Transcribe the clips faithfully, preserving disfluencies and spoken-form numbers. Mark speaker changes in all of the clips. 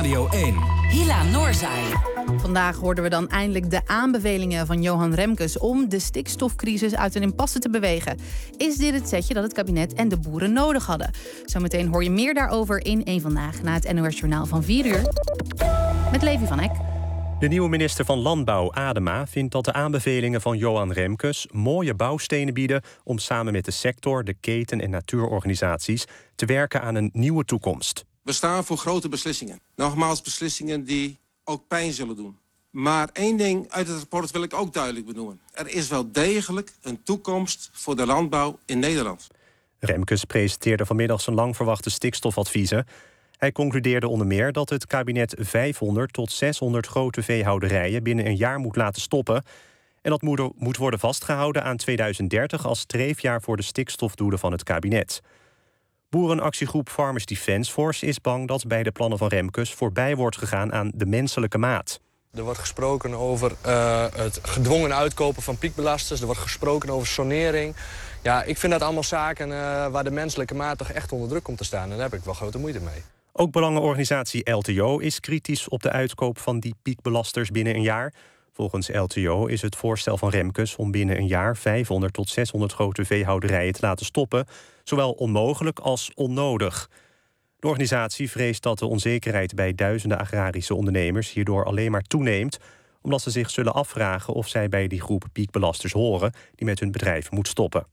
Speaker 1: Radio één.
Speaker 2: Hila Noorzaai.
Speaker 3: Vandaag hoorden we dan eindelijk de aanbevelingen van Johan Remkes om de stikstofcrisis uit een impasse te bewegen. Is dit het setje dat het kabinet en de boeren nodig hadden? Zometeen hoor je meer daarover in één Vandaag na het N O S-journaal van vier uur. Met Levi van Eck.
Speaker 4: De nieuwe minister van Landbouw, Adema, vindt dat de aanbevelingen van Johan Remkes mooie bouwstenen bieden om samen met de sector, de keten- en natuurorganisaties te werken aan een nieuwe toekomst.
Speaker 5: We staan voor grote beslissingen. Nogmaals, beslissingen die ook pijn zullen doen. Maar één ding uit het rapport wil ik ook duidelijk benoemen. Er is wel degelijk een toekomst voor de landbouw in Nederland.
Speaker 4: Remkes presenteerde vanmiddag zijn lang verwachte stikstofadviezen. Hij concludeerde onder meer dat het kabinet vijfhonderd tot zeshonderd grote veehouderijen binnen een jaar moet laten stoppen. En dat moet worden vastgehouden aan tweeduizend dertig als streefjaar voor de stikstofdoelen van het kabinet. Boerenactiegroep Farmers Defence Force is bang dat bij de plannen van Remkes voorbij wordt gegaan aan de menselijke maat.
Speaker 6: Er wordt gesproken over uh, het gedwongen uitkopen van piekbelasters. Er wordt gesproken over sonering. Ja, ik vind dat allemaal zaken uh, waar de menselijke maat toch echt onder druk komt te staan. En daar heb ik wel grote moeite mee.
Speaker 4: Ook belangenorganisatie L T O is kritisch op de uitkoop van die piekbelasters binnen een jaar. Volgens L T O is het voorstel van Remkes om binnen een jaar vijfhonderd tot zeshonderd grote veehouderijen te laten stoppen zowel onmogelijk als onnodig. De organisatie vreest dat de onzekerheid bij duizenden agrarische ondernemers hierdoor alleen maar toeneemt, omdat ze zich zullen afvragen of zij bij die groep piekbelasters horen die met hun bedrijf moet stoppen.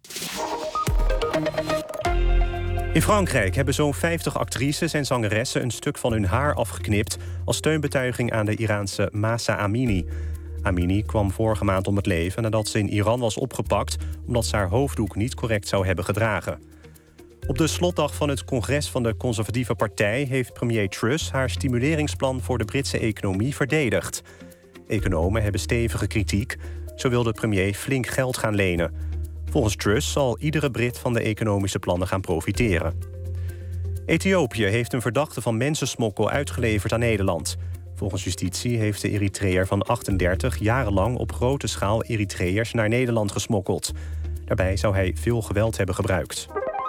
Speaker 4: In Frankrijk hebben zo'n vijftig actrices en zangeressen een stuk van hun haar afgeknipt als steunbetuiging aan de Iraanse Mahsa Amini. Amini kwam vorige maand om het leven nadat ze in Iran was opgepakt omdat ze haar hoofddoek niet correct zou hebben gedragen. Op de slotdag van het congres van de conservatieve partij heeft premier Truss haar stimuleringsplan voor de Britse economie verdedigd. Economen hebben stevige kritiek. Zo wil de premier flink geld gaan lenen. Volgens Truss zal iedere Brit van de economische plannen gaan profiteren. Ethiopië heeft een verdachte van mensensmokkel uitgeleverd aan Nederland. Volgens justitie heeft de Eritreër van achtendertig jarenlang op grote schaal Eritreërs naar Nederland gesmokkeld. Daarbij zou hij veel geweld hebben gebruikt.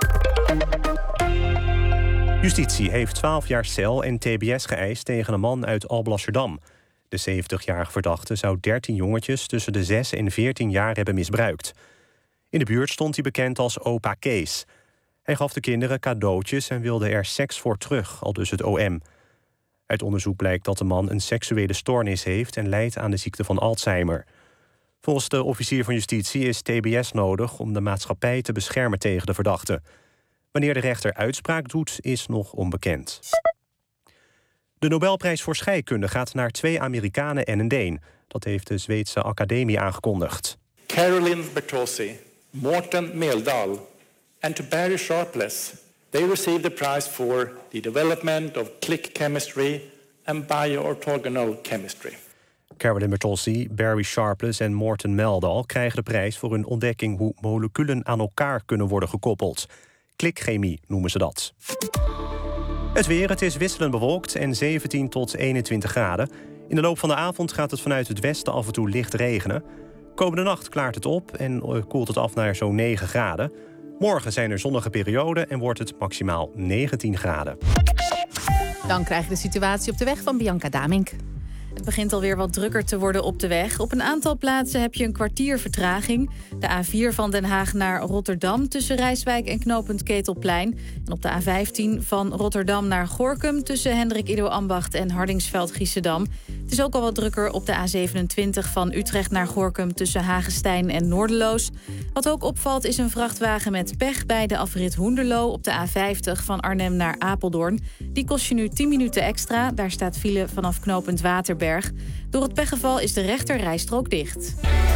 Speaker 4: Justitie heeft twaalf jaar cel en T B S geëist tegen een man uit Alblasserdam. De zeventigjarige verdachte zou dertien jongetjes tussen de zes en veertien jaar hebben misbruikt. In de buurt stond hij bekend als opa Kees. Hij gaf de kinderen cadeautjes en wilde er seks voor terug, aldus het O M. Uit onderzoek blijkt dat de man een seksuele stoornis heeft en lijdt aan de ziekte van Alzheimer. Volgens de officier van justitie is T B S nodig om de maatschappij te beschermen tegen de verdachte. Wanneer de rechter uitspraak doet, is nog onbekend. De Nobelprijs voor scheikunde gaat naar twee Amerikanen en een Deen. Dat heeft de Zweedse Academie aangekondigd.
Speaker 7: Caroline Bertozzi, Morten Meldal and Barry Sharpless. They received the prize for the development of click chemistry and bioorthogonal chemistry.
Speaker 4: Caroline Bertozzi, Barry Sharpless en Morten Meldal krijgen de prijs voor hun ontdekking hoe moleculen aan elkaar kunnen worden gekoppeld. Klikchemie noemen ze dat. Het weer, het is wisselend bewolkt en zeventien tot eenentwintig graden. In de loop van de avond gaat het vanuit het westen af en toe licht regenen. Komende nacht klaart het op en koelt het af naar zo'n negen graden. Morgen zijn er zonnige perioden en wordt het maximaal negentien graden.
Speaker 3: Dan krijg je de situatie op de weg van Bianca Damink.
Speaker 8: Het begint alweer wat drukker te worden op de weg. Op een aantal plaatsen heb je een kwartier vertraging. De A vier van Den Haag naar Rotterdam tussen Rijswijk en knooppunt Ketelplein. En op de A vijftien van Rotterdam naar Gorinchem tussen Hendrik Ido Ambacht en Hardingsveld-Giessendam. Het is ook al wat drukker op de A zevenentwintig van Utrecht naar Gorinchem tussen Hagestein en Noorderloos. Wat ook opvalt is een vrachtwagen met pech bij de afrit Hoenderloo op de A vijftig van Arnhem naar Apeldoorn. Die kost je nu tien minuten extra. Daar staat file vanaf knooppunt Waterberg. Door het pechgeval is de rechter rijstrook dicht.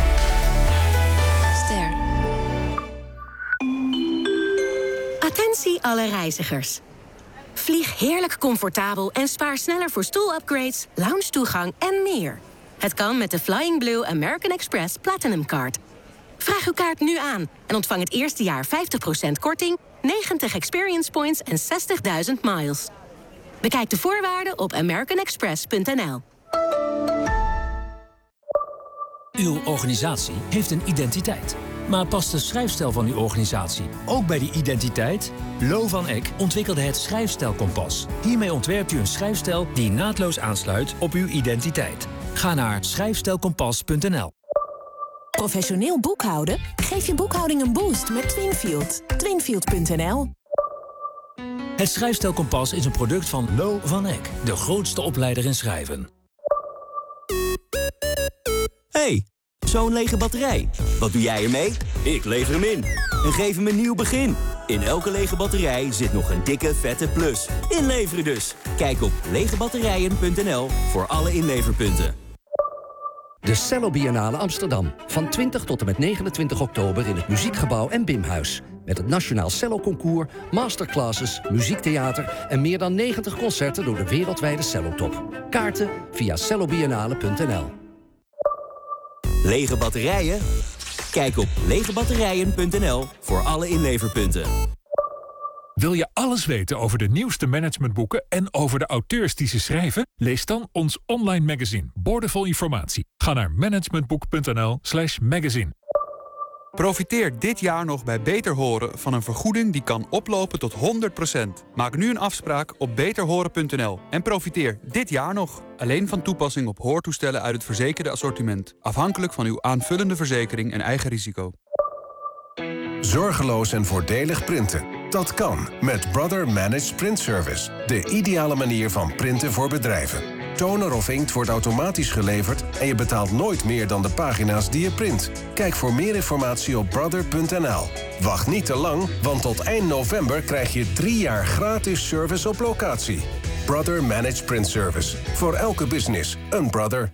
Speaker 9: Ster. Attentie alle reizigers. Vlieg heerlijk comfortabel en spaar sneller voor stoelupgrades, lounge-toegang en meer. Het kan met de Flying Blue American Express Platinum Card. Vraag uw kaart nu aan en ontvang het eerste jaar vijftig procent korting, negentig experience points en zestigduizend miles. Bekijk de voorwaarden op american express punt n l.
Speaker 1: Uw organisatie heeft een identiteit. Maar past de schrijfstijl van uw organisatie ook bij die identiteit? Lo van Eck ontwikkelde het Schrijfstijlkompas. Hiermee ontwerpt u een schrijfstijl die naadloos aansluit op uw identiteit. Ga naar schrijfstijlkompas punt n l.
Speaker 2: Professioneel boekhouden? Geef je boekhouding een boost met Twinfield. Twinfield punt n l.
Speaker 1: Het Schrijfstijlkompas is een product van Lo van Eck, de grootste opleider in schrijven.
Speaker 10: Hey, zo'n lege batterij. Wat doe jij ermee? Ik lever hem in. En geef hem een nieuw begin. In elke lege batterij zit nog een dikke, vette plus. Inleveren dus. Kijk op lege batterijen punt n l voor alle inleverpunten.
Speaker 11: De Cello Biennale Amsterdam. Van twintig tot en met negenentwintig oktober in het Muziekgebouw en Bimhuis. Met het Nationaal Cello Concours, masterclasses, muziektheater en meer dan negentig concerten door de wereldwijde cellotop. Kaarten via cello biennale punt n l.
Speaker 10: Lege batterijen? Kijk op lege batterijen punt n l voor alle inleverpunten.
Speaker 12: Wil je alles weten over de nieuwste managementboeken en over de auteurs die ze schrijven? Lees dan ons online magazine, boordevol informatie. Ga naar managementboek punt n l slash magazine.
Speaker 13: Profiteer dit jaar nog bij Beter Horen van een vergoeding die kan oplopen tot honderd procent. Maak nu een afspraak op beter horen punt n l en profiteer dit jaar nog. Alleen van toepassing op hoortoestellen uit het verzekerde assortiment. Afhankelijk van uw aanvullende verzekering en eigen risico.
Speaker 14: Zorgeloos en voordelig printen. Dat kan met Brother Managed Print Service. De ideale manier van printen voor bedrijven. Toner of inkt wordt automatisch geleverd en je betaalt nooit meer dan de pagina's die je print. Kijk voor meer informatie op brother punt n l. Wacht niet te lang, want tot eind november krijg je drie jaar gratis service op locatie. Brother Managed Print Service. Voor elke business een brother.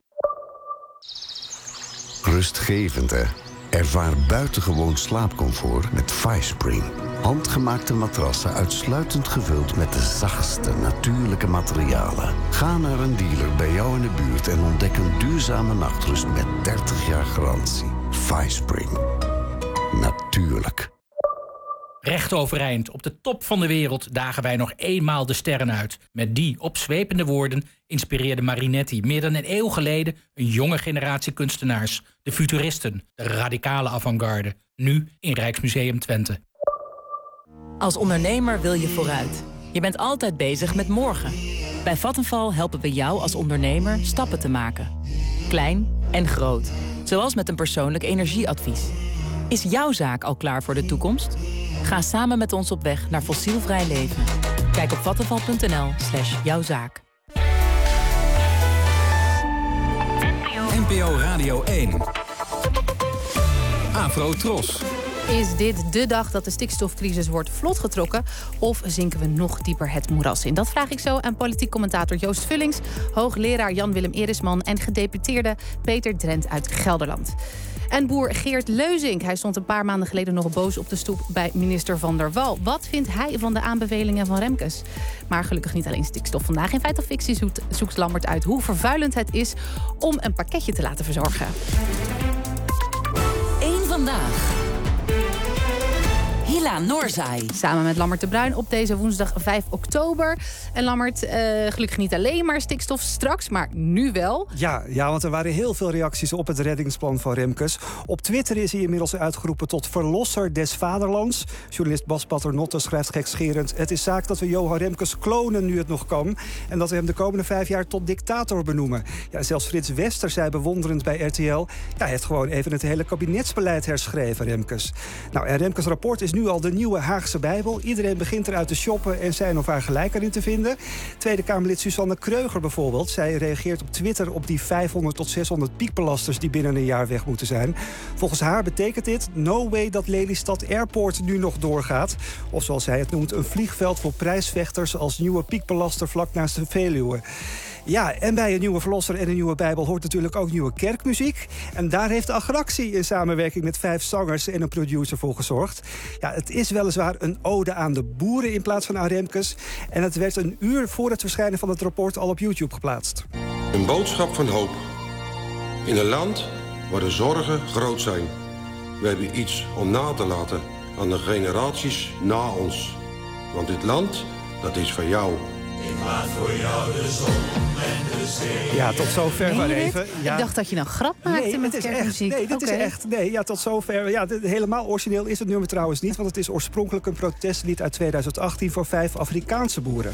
Speaker 15: Rustgevend, hè? Ervaar buitengewoon slaapcomfort met Firespring. Handgemaakte matrassen uitsluitend gevuld met de zachtste natuurlijke materialen. Ga naar een dealer bij jou in de buurt en ontdek een duurzame nachtrust met dertig jaar garantie. Firespring. Natuurlijk.
Speaker 16: Recht overeind, op de top van de wereld dagen wij nog eenmaal de sterren uit. Met die opzwepende woorden inspireerde Marinetti meer dan een eeuw geleden een jonge generatie kunstenaars. De futuristen, de radicale avant-garde. Nu in Rijksmuseum Twente.
Speaker 17: Als ondernemer wil je vooruit. Je bent altijd bezig met morgen. Bij Vattenfall helpen we jou als ondernemer stappen te maken. Klein en groot. Zoals met een persoonlijk energieadvies. Is jouw zaak al klaar voor de toekomst? Ga samen met ons op weg naar fossielvrij leven. Kijk op vattenfall punt n l slash jouw zaak.
Speaker 18: N P O Radio één. Afro Tros.
Speaker 3: Is dit de dag dat de stikstofcrisis wordt vlotgetrokken? Of zinken we nog dieper het moeras in? Dat vraag ik zo aan politiek commentator Joost Vullings, hoogleraar Jan-Willem Erisman en gedeputeerde Peter Drent uit Gelderland. En boer Geert Leuzink. Hij stond een paar maanden geleden nog boos op de stoep bij minister Van der Wal. Wat vindt hij van de aanbevelingen van Remkes? Maar gelukkig niet alleen stikstof. Vandaag in Feit of Fictie zoekt, zoekt Lammert uit hoe vervuilend het is om een pakketje te laten verzorgen.
Speaker 2: Eén vandaag. Hila Noorzai.
Speaker 3: Samen met Lammert de Bruin op deze woensdag vijf oktober. En Lammert, uh, gelukkig niet alleen maar stikstof straks, maar nu wel.
Speaker 19: Ja, ja, want er waren heel veel reacties op het reddingsplan van Remkes. Op Twitter is hij inmiddels uitgeroepen tot verlosser des vaderlands. Journalist Bas Paternotte schrijft gekscherend: het is zaak dat we Johan Remkes klonen nu het nog kan. En dat we hem de komende vijf jaar tot dictator benoemen. Ja, zelfs Frits Wester zei bewonderend bij R T L: ja, hij heeft gewoon even het hele kabinetsbeleid herschreven, Remkes. Nou, en Remkes' rapport is nu al de nieuwe Haagse Bijbel. Iedereen begint eruit te shoppen en zijn of haar gelijk erin te vinden. Tweede Kamerlid Susanne Kreuger bijvoorbeeld. Zij reageert op Twitter op die vijfhonderd tot zeshonderd piekbelasters die binnen een jaar weg moeten zijn. Volgens haar betekent dit no way dat Lelystad Airport nu nog doorgaat. Of zoals zij het noemt, een vliegveld voor prijsvechters als nieuwe piekbelaster vlak naast de Veluwe. Ja, en bij een nieuwe verlosser en een nieuwe Bijbel hoort natuurlijk ook nieuwe kerkmuziek. En daar heeft de Agractie in samenwerking met vijf zangers en een producer voor gezorgd. Ja, het is weliswaar een ode aan de boeren in plaats van aan Remkes. En het werd een uur voor het verschijnen van het rapport al op YouTube geplaatst.
Speaker 20: Een boodschap van hoop. In een land waar de zorgen groot zijn. We hebben iets om na te laten aan de generaties na ons. Want dit land, dat is van jou.
Speaker 19: Ik laat voor jou de zon en de Ja, tot zover maar even. Ja.
Speaker 3: Ik dacht dat je een grap maakte
Speaker 19: nee,
Speaker 3: met
Speaker 19: dit is
Speaker 3: kerstmuziek.
Speaker 19: echt, nee, dit
Speaker 3: okay.
Speaker 19: is echt. Nee, ja, tot zover. Ja, dit, helemaal origineel is het nummer trouwens niet, want het is oorspronkelijk een protestlied uit tweeduizend achttien voor vijf Afrikaanse boeren.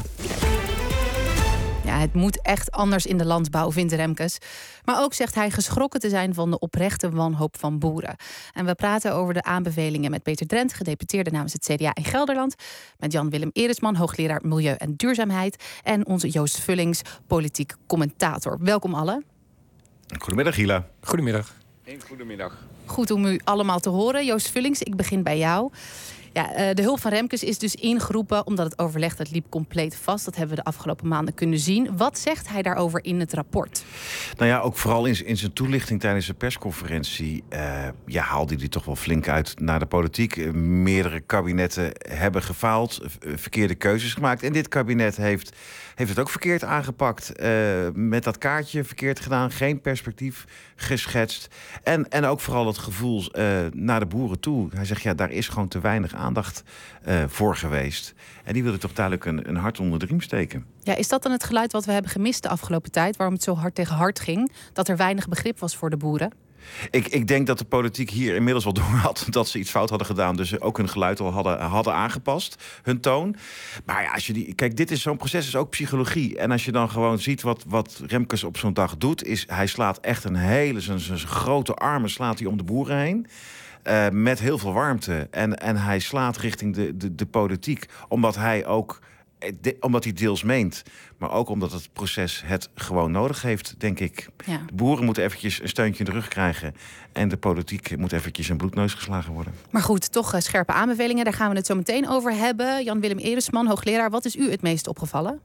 Speaker 3: Ja, het moet echt anders in de landbouw, vindt Remkes. Maar ook zegt hij geschrokken te zijn van de oprechte wanhoop van boeren. En we praten over de aanbevelingen met Peter Drent, gedeputeerde namens het C D A in Gelderland. Met Jan-Willem Eresman, hoogleraar Milieu en Duurzaamheid. En onze Joost Vullings, politiek commentator. Welkom allen.
Speaker 21: Goedemiddag, Gila.
Speaker 22: Goedemiddag.
Speaker 23: Een goedemiddag.
Speaker 3: Goed om u allemaal te horen. Joost Vullings, ik begin bij jou. Ja, de hulp van Remkes is dus ingeroepen omdat het overleg dat liep compleet vast. Dat hebben we de afgelopen maanden kunnen zien. Wat zegt hij daarover in het rapport?
Speaker 21: Nou ja, ook vooral in, in zijn toelichting tijdens de persconferentie Uh, ja, haalde hij toch wel flink uit naar de politiek. Uh, meerdere kabinetten hebben gefaald, uh, verkeerde keuzes gemaakt. En dit kabinet heeft, heeft het ook verkeerd aangepakt. Uh, met dat kaartje verkeerd gedaan, geen perspectief geschetst. En, en ook vooral het gevoel uh, naar de boeren toe. Hij zegt, ja, daar is gewoon te weinig aandacht uh, voor geweest. En die wilde toch duidelijk een, een hart onder de riem steken.
Speaker 3: Ja, is dat dan het geluid wat we hebben gemist de afgelopen tijd? Waarom het zo hard tegen hard ging? Dat er weinig begrip was voor de boeren?
Speaker 21: Ik, ik denk dat de politiek hier inmiddels wel door had dat ze iets fout hadden gedaan. Dus ook hun geluid al hadden, hadden aangepast, hun toon. Maar ja, als je die, kijk, dit is zo'n proces, is ook psychologie. En als je dan gewoon ziet wat, wat Remkes op zo'n dag doet, is hij slaat echt een hele, zijn, zijn grote armen slaat hij om de boeren heen. Uh, met heel veel warmte. En, en hij slaat richting de, de, de politiek. Omdat hij ook, de, omdat hij deels meent. Maar ook omdat het proces het gewoon nodig heeft, denk ik.
Speaker 3: Ja.
Speaker 21: De boeren moeten eventjes een steuntje in de rug krijgen. En de politiek moet eventjes een bloedneus geslagen worden.
Speaker 3: Maar goed, toch uh, scherpe aanbevelingen. Daar gaan we het zo meteen over hebben. Jan-Willem Eresman, hoogleraar. Wat is u het meest opgevallen?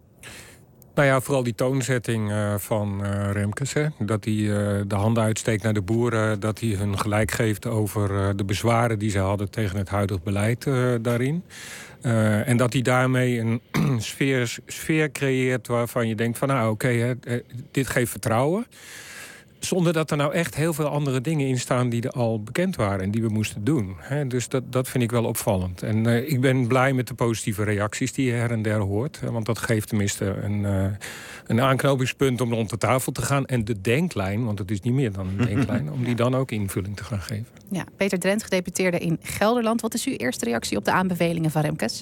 Speaker 22: Nou ja, vooral die toonzetting uh, van uh, Remkes. Hè? Dat hij uh, de handen uitsteekt naar de boeren. Dat hij hun gelijk geeft over uh, de bezwaren die ze hadden tegen het huidige beleid uh, daarin. Uh, en dat hij daarmee een sfeer, sfeer creëert waarvan je denkt van nou oké, okay, dit geeft vertrouwen. Zonder dat er nou echt heel veel andere dingen in staan die er al bekend waren en die we moesten doen. He, dus dat, dat vind ik wel opvallend. En uh, ik ben blij met de positieve reacties die je her en der hoort. Want dat geeft tenminste een, uh, een aanknopingspunt om rond de tafel te gaan. En de denklijn, want het is niet meer dan een denklijn, om die dan ook invulling te gaan geven.
Speaker 3: Ja, Peter Drent, gedeputeerde in Gelderland. Wat is uw eerste reactie op de aanbevelingen van Remkes?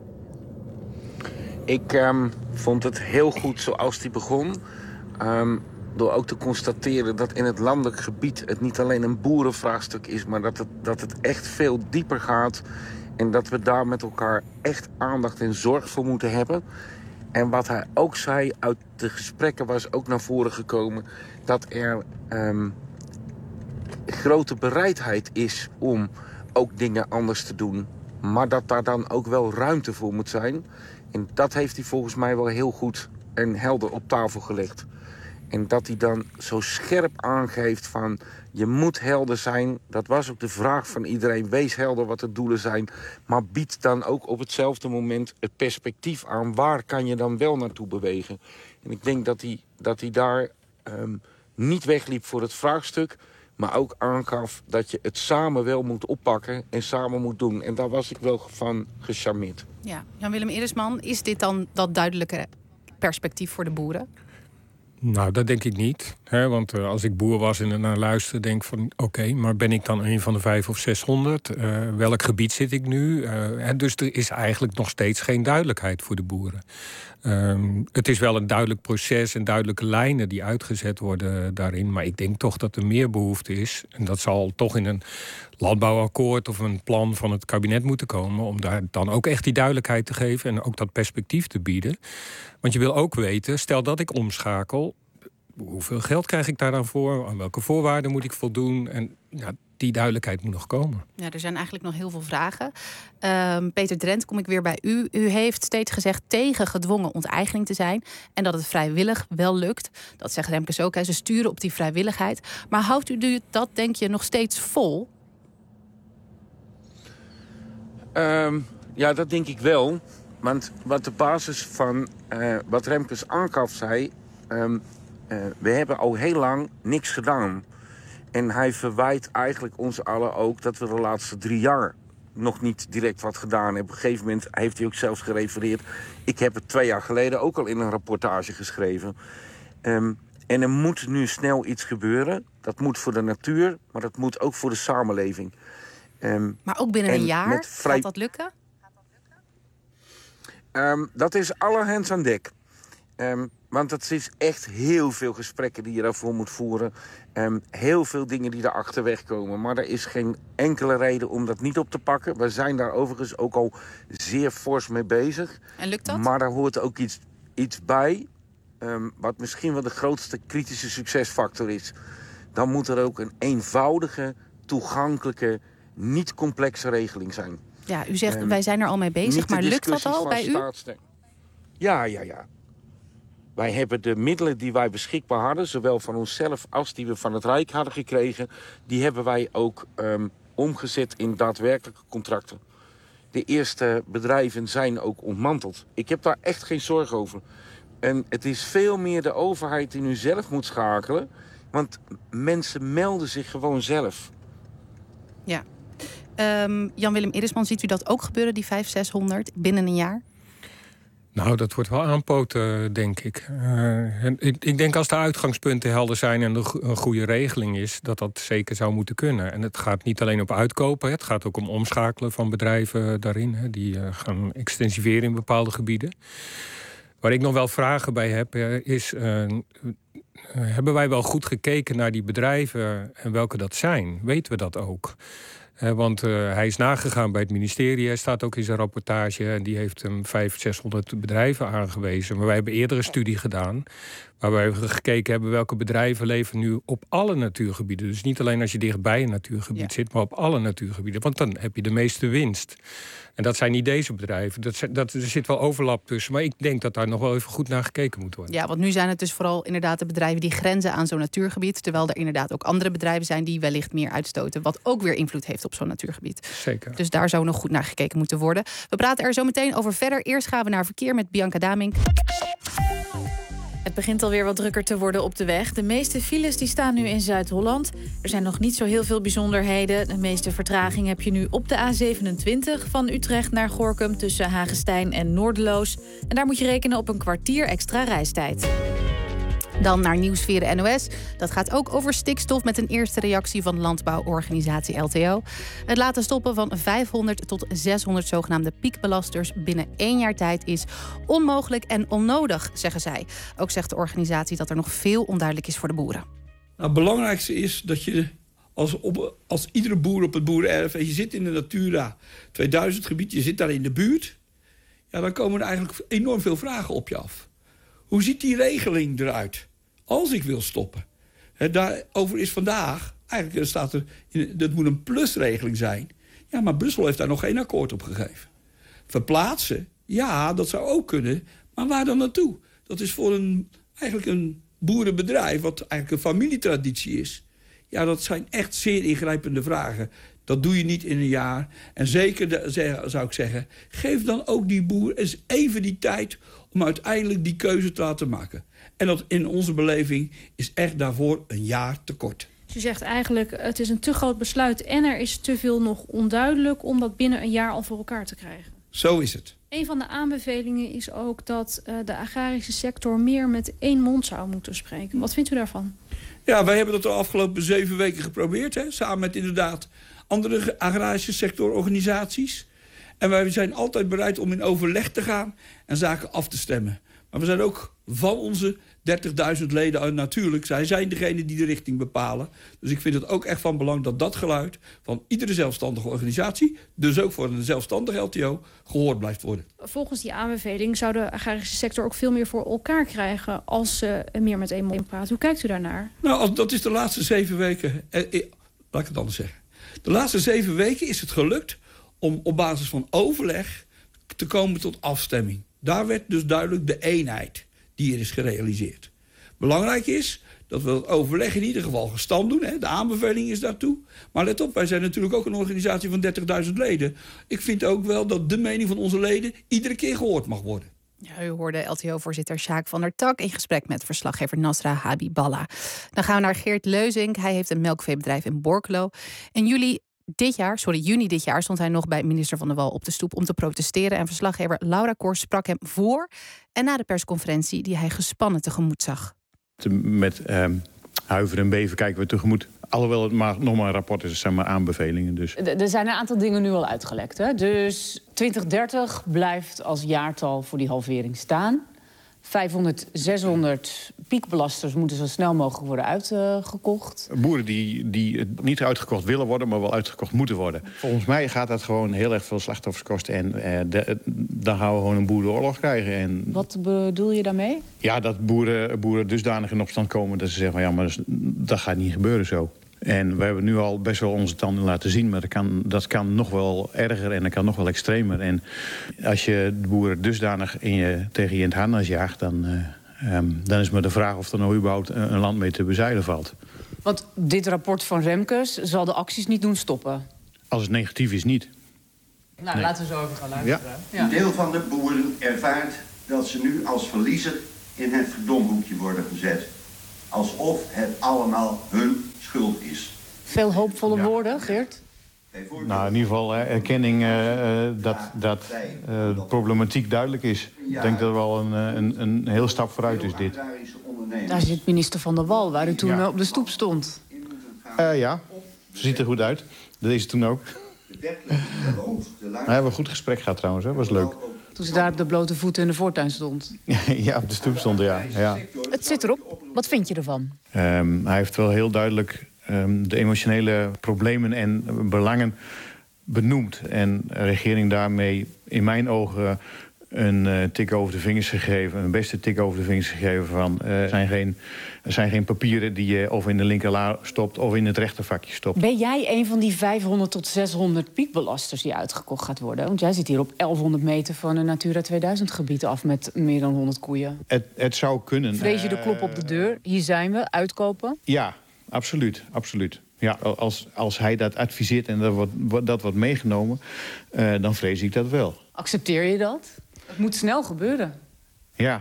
Speaker 23: Ik um, vond het heel goed zoals die begon. Um, Door ook te constateren dat in het landelijk gebied het niet alleen een boerenvraagstuk is, maar dat het, dat het echt veel dieper gaat. En dat we daar met elkaar echt aandacht en zorg voor moeten hebben. En wat hij ook zei uit de gesprekken was ook naar voren gekomen dat er um, grote bereidheid is om ook dingen anders te doen. Maar dat daar dan ook wel ruimte voor moet zijn. En dat heeft hij volgens mij wel heel goed en helder op tafel gelegd. En dat hij dan zo scherp aangeeft van je moet helder zijn. Dat was ook de vraag van iedereen. Wees helder wat de doelen zijn. Maar bied dan ook op hetzelfde moment het perspectief aan. Waar kan je dan wel naartoe bewegen? En ik denk dat hij, dat hij daar um, niet wegliep voor het vraagstuk. Maar ook aangaf dat je het samen wel moet oppakken en samen moet doen. En daar was ik wel van gecharmeerd.
Speaker 3: Ja, Jan-Willem Eresman, is dit dan dat duidelijke perspectief voor de boeren?
Speaker 22: Nou, dat denk ik niet. Hè? Want uh, als ik boer was en er naar luister, denk van oké, okay, maar ben ik dan een van de vijf of zeshonderd? Uh, welk gebied zit ik nu? Uh, dus er is eigenlijk nog steeds geen duidelijkheid voor de boeren. Um, het is wel een duidelijk proces en duidelijke lijnen die uitgezet worden daarin. Maar ik denk toch dat er meer behoefte is. En dat zal toch in een landbouwakkoord of een plan van het kabinet moeten komen. Om daar dan ook echt die duidelijkheid te geven en ook dat perspectief te bieden. Want je wil ook weten, stel dat ik omschakel, hoeveel geld krijg ik daar dan voor? Aan welke voorwaarden moet ik voldoen? En ja, die duidelijkheid moet nog komen.
Speaker 3: Ja, er zijn eigenlijk nog heel veel vragen. Um, Peter Drent, kom ik weer bij u. U heeft steeds gezegd tegen gedwongen onteigening te zijn. En dat het vrijwillig wel lukt. Dat zegt Remkes ook. Hè. Ze sturen op die vrijwilligheid. Maar houdt u dat, denk je, nog steeds vol?
Speaker 23: Um, ja, dat denk ik wel. Want wat de basis van uh, wat Remkes aangaf zei... Um, uh, we hebben al heel lang niks gedaan. En hij verwijt eigenlijk ons allen ook dat we de laatste drie jaar nog niet direct wat gedaan hebben. Op een gegeven moment heeft hij ook zelfs gerefereerd. Ik heb het twee jaar geleden ook al in een rapportage geschreven. Um, en er moet nu snel iets gebeuren. Dat moet voor de natuur, maar dat moet ook voor de samenleving. Um,
Speaker 3: maar ook binnen een jaar, vrij... gaat dat lukken?
Speaker 23: Um, dat is alle hands aan dek. Um, want het is echt heel veel gesprekken die je daarvoor moet voeren. Um, heel veel dingen die erachter wegkomen. Maar er is geen enkele reden om dat niet op te pakken. We zijn daar overigens ook al zeer fors mee bezig.
Speaker 3: En lukt dat?
Speaker 23: Maar daar hoort ook iets, iets bij. Um, wat misschien wel de grootste kritische succesfactor is. Dan moet er ook een eenvoudige, toegankelijke, niet complexe regeling zijn.
Speaker 3: Ja, u zegt, um, wij zijn er al mee bezig, maar lukt dat al bij u?
Speaker 23: Ja, ja, ja. Wij hebben de middelen die wij beschikbaar hadden, zowel van onszelf als die we van het Rijk hadden gekregen, die hebben wij ook um, omgezet in daadwerkelijke contracten. De eerste bedrijven zijn ook ontmanteld. Ik heb daar echt geen zorg over. En het is veel meer de overheid die nu zelf moet schakelen, want mensen melden zich gewoon zelf.
Speaker 3: Ja. Um, Jan-Willem Erisman, ziet u dat ook gebeuren, die vijfhonderd, zeshonderd, binnen een jaar?
Speaker 22: Nou, dat wordt wel aanpoten, denk ik. Uh, en ik. Ik denk als de uitgangspunten helder zijn en er een goede regeling is, dat dat zeker zou moeten kunnen. En het gaat niet alleen op uitkopen, het gaat ook om omschakelen van bedrijven daarin. Hè, die uh, gaan extensiveren in bepaalde gebieden. Waar ik nog wel vragen bij heb, uh, is, uh, uh, hebben wij wel goed gekeken naar die bedrijven en welke dat zijn? Weten we dat ook? Uh, want uh, hij is nagegaan bij het ministerie. Hij staat ook in zijn rapportage. En die heeft hem vijfhonderd, zeshonderd bedrijven aangewezen. Maar wij hebben eerder een studie gedaan, waarbij we gekeken hebben welke bedrijven leven nu op alle natuurgebieden. Dus niet alleen als je dichtbij een natuurgebied ja. zit, maar op alle natuurgebieden. Want dan heb je de meeste winst. En dat zijn niet deze bedrijven. Dat, dat, er zit wel overlap tussen. Maar ik denk dat daar nog wel even goed naar gekeken moet worden.
Speaker 3: Ja, want nu zijn het dus vooral inderdaad de bedrijven die grenzen aan zo'n natuurgebied. Terwijl er inderdaad ook andere bedrijven zijn die wellicht meer uitstoten. Wat ook weer invloed heeft op zo'n natuurgebied.
Speaker 22: Zeker.
Speaker 3: Dus daar zou nog goed naar gekeken moeten worden. We praten er zo meteen over verder. Eerst gaan we naar verkeer met Bianca Damink.
Speaker 8: Het begint alweer wat drukker te worden op de weg. De meeste files die staan nu in Zuid-Holland. Er zijn nog niet zo heel veel bijzonderheden. De meeste vertraging heb je nu op de A zevenentwintig... van Utrecht naar Gorinchem tussen Hagestein en Noorderloos. En daar moet je rekenen op een kwartier extra reistijd.
Speaker 3: Dan naar Nieuwsfeer N O S. Dat gaat ook over stikstof met een eerste reactie van landbouworganisatie L T O. Het laten stoppen van vijfhonderd tot zeshonderd zogenaamde piekbelasters binnen één jaar tijd is onmogelijk en onnodig, zeggen zij. Ook zegt de organisatie dat er nog veel onduidelijk is voor de boeren.
Speaker 5: Nou, het belangrijkste is dat je als, op, als iedere boer op het boerenerf en je zit in de Natura tweeduizend gebied, je zit daar in de buurt, ja, dan komen er eigenlijk enorm veel vragen op je af. Hoe ziet die regeling eruit? Als ik wil stoppen. He, daarover is vandaag, eigenlijk staat er, in, dat moet een plusregeling zijn. Ja, maar Brussel heeft daar nog geen akkoord op gegeven. Verplaatsen, ja, dat zou ook kunnen. Maar waar dan naartoe? Dat is voor een, eigenlijk een boerenbedrijf, wat eigenlijk een familietraditie is. Ja, dat zijn echt zeer ingrijpende vragen. Dat doe je niet in een jaar. En zeker, de, zou ik zeggen, geef dan ook die boer eens even die tijd om uiteindelijk die keuze te laten maken. En dat in onze beleving is echt daarvoor een jaar te kort.
Speaker 6: U zegt eigenlijk, het is een te groot besluit en er is te veel nog onduidelijk om dat binnen een jaar al voor elkaar te krijgen.
Speaker 5: Zo is het.
Speaker 6: Een van de aanbevelingen is ook dat uh, de agrarische sector meer met één mond zou moeten spreken. Wat vindt u daarvan?
Speaker 5: Ja, wij hebben dat de afgelopen zeven weken geprobeerd. Hè, samen met inderdaad andere agrarische sectororganisaties. En wij zijn altijd bereid om in overleg te gaan en zaken af te stemmen. Maar we zijn ook van onze dertigduizend leden natuurlijk. Zij zijn degene die de richting bepalen. Dus ik vind het ook echt van belang dat dat geluid van iedere zelfstandige organisatie, dus ook voor een zelfstandige L T O, gehoord blijft worden.
Speaker 6: Volgens die aanbeveling zou de agrarische sector ook veel meer voor elkaar krijgen als ze meer met één mond praten. Hoe kijkt u daarnaar?
Speaker 5: Nou, dat is de laatste zeven weken. Eh, eh, laat ik het anders zeggen. De laatste zeven weken is het gelukt om op basis van overleg te komen tot afstemming. Daar werd dus duidelijk de eenheid die er is gerealiseerd. Belangrijk is dat we het overleg in ieder geval gestand doen. Hè. De aanbeveling is daartoe. Maar let op, wij zijn natuurlijk ook een organisatie van dertigduizend leden. Ik vind ook wel dat de mening van onze leden iedere keer gehoord mag worden.
Speaker 3: Ja, u hoorde L T O-voorzitter Sjaak van der Tak in gesprek met verslaggever Nasra Habiballa. Dan gaan we naar Geert Leuzink. Hij heeft een melkveebedrijf in Borculo. In juli dit jaar, sorry, juni dit jaar stond hij nog bij minister Van der Wal op de stoep om te protesteren. En verslaggever Laura Kors sprak hem voor en na de persconferentie die hij gespannen tegemoet zag.
Speaker 4: Met uh, huiver en beven kijken we tegemoet. Alhoewel het maar, nog maar een rapport is, zijn maar aanbevelingen. Dus.
Speaker 7: Er zijn een aantal dingen nu al uitgelekt. Hè? Dus twintig dertig blijft als jaartal voor die halvering staan. vijfhonderd, zeshonderd piekbelasters moeten zo snel mogelijk worden uitgekocht.
Speaker 4: Boeren die, die niet uitgekocht willen worden, maar wel uitgekocht moeten worden. Volgens mij gaat dat gewoon heel erg veel slachtoffers kosten. En eh, de, dan gaan we gewoon een boerenoorlog krijgen. En
Speaker 7: wat bedoel je daarmee?
Speaker 4: Ja, dat boeren, boeren dusdanig in opstand komen dat ze zeggen van ja, maar dat, dat gaat niet gebeuren zo. En we hebben nu al best wel onze tanden laten zien, maar dat kan, dat kan nog wel erger en dat kan nog wel extremer. En als je de boeren dusdanig in je, tegen je in het harnas jaagt, dan, uh, um, dan is maar de vraag of er nou überhaupt een, een land mee te bezeilen valt.
Speaker 7: Want dit rapport van Remkes zal de acties niet doen stoppen?
Speaker 4: Als het negatief is, niet.
Speaker 7: Nou,
Speaker 4: nee.
Speaker 7: Laten we zo even gaan luisteren.
Speaker 9: Ja. Een deel van de boeren ervaart dat ze nu als verliezer in het verdomhoekje worden gezet. Alsof het allemaal hun schuld is.
Speaker 7: Veel hoopvolle ja. woorden, Geert?
Speaker 4: Nou, in ieder geval hè, erkenning uh, dat, dat uh, de problematiek duidelijk is. Ik denk dat er wel een, een, een heel stap vooruit is, dit.
Speaker 7: Daar zit minister Van der Wal, waar u toen ja. op de stoep stond.
Speaker 4: Uh, ja, ze ziet er goed uit. Dat is toen ook. We hebben een goed gesprek gehad trouwens, dat was leuk.
Speaker 7: Toen ze daar op de blote voeten in de voortuin stond.
Speaker 4: Ja, op de stoep stond, ja. ja.
Speaker 7: Het zit erop. Wat vind je ervan?
Speaker 4: Um, hij heeft wel heel duidelijk um, de emotionele problemen en belangen benoemd. En de regering daarmee in mijn ogen een uh, tik over de vingers gegeven. Een beste tik over de vingers gegeven van... Uh, er, zijn geen, er zijn geen papieren die je of in de linkerla stopt of in het rechtervakje stopt.
Speaker 7: Ben jij een van die vijfhonderd tot zeshonderd piekbelasters die uitgekocht gaat worden? Want jij zit hier op elfhonderd meter van een Natura tweeduizend gebied af met meer dan honderd koeien.
Speaker 4: Het, het zou kunnen.
Speaker 7: Vrees je de klop op de deur? Hier zijn we, uitkopen?
Speaker 4: Ja, absoluut, absoluut. Ja, als, als hij dat adviseert en dat wordt, dat wordt meegenomen, uh, dan vrees ik dat wel.
Speaker 7: Accepteer je dat? Het moet snel gebeuren.
Speaker 4: Ja.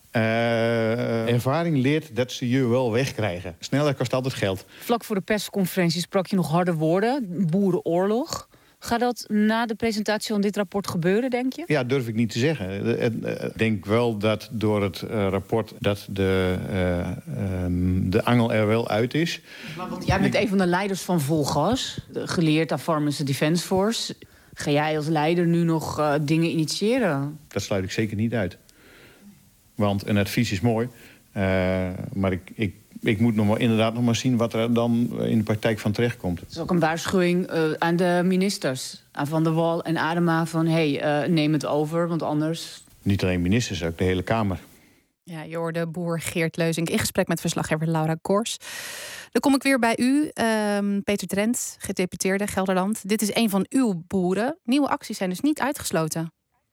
Speaker 4: Uh, ervaring leert dat ze je wel wegkrijgen. Sneller kost altijd geld.
Speaker 7: Vlak voor de persconferentie sprak je nog harde woorden. Boerenoorlog. Gaat dat na de presentatie van dit rapport gebeuren, denk je?
Speaker 4: Ja, durf ik niet te zeggen. Ik denk wel dat door het uh, rapport dat de, uh, um, de angel er wel uit is.
Speaker 7: Maar want jij bent een van de leiders van Volgas, geleerd aan Farmers Defence Force. Ga jij als leider nu nog uh, dingen initiëren?
Speaker 4: Dat sluit ik zeker niet uit. Want een advies is mooi. Uh, maar ik, ik, ik moet nog maar, inderdaad nog maar zien wat er dan in de praktijk van terechtkomt.
Speaker 7: Het is ook een waarschuwing uh, aan de ministers. Aan Van der Wal en Adema van... hé, hey, uh, neem het over, want anders...
Speaker 4: Niet alleen ministers, ook de hele Kamer.
Speaker 3: Ja, je hoorde boer Geert Leuzink in gesprek met verslaggever Laura Kors. Dan kom ik weer bij u, um, Peter Drent, gedeputeerde Gelderland. Dit is een van uw boeren. Nieuwe acties zijn dus niet uitgesloten.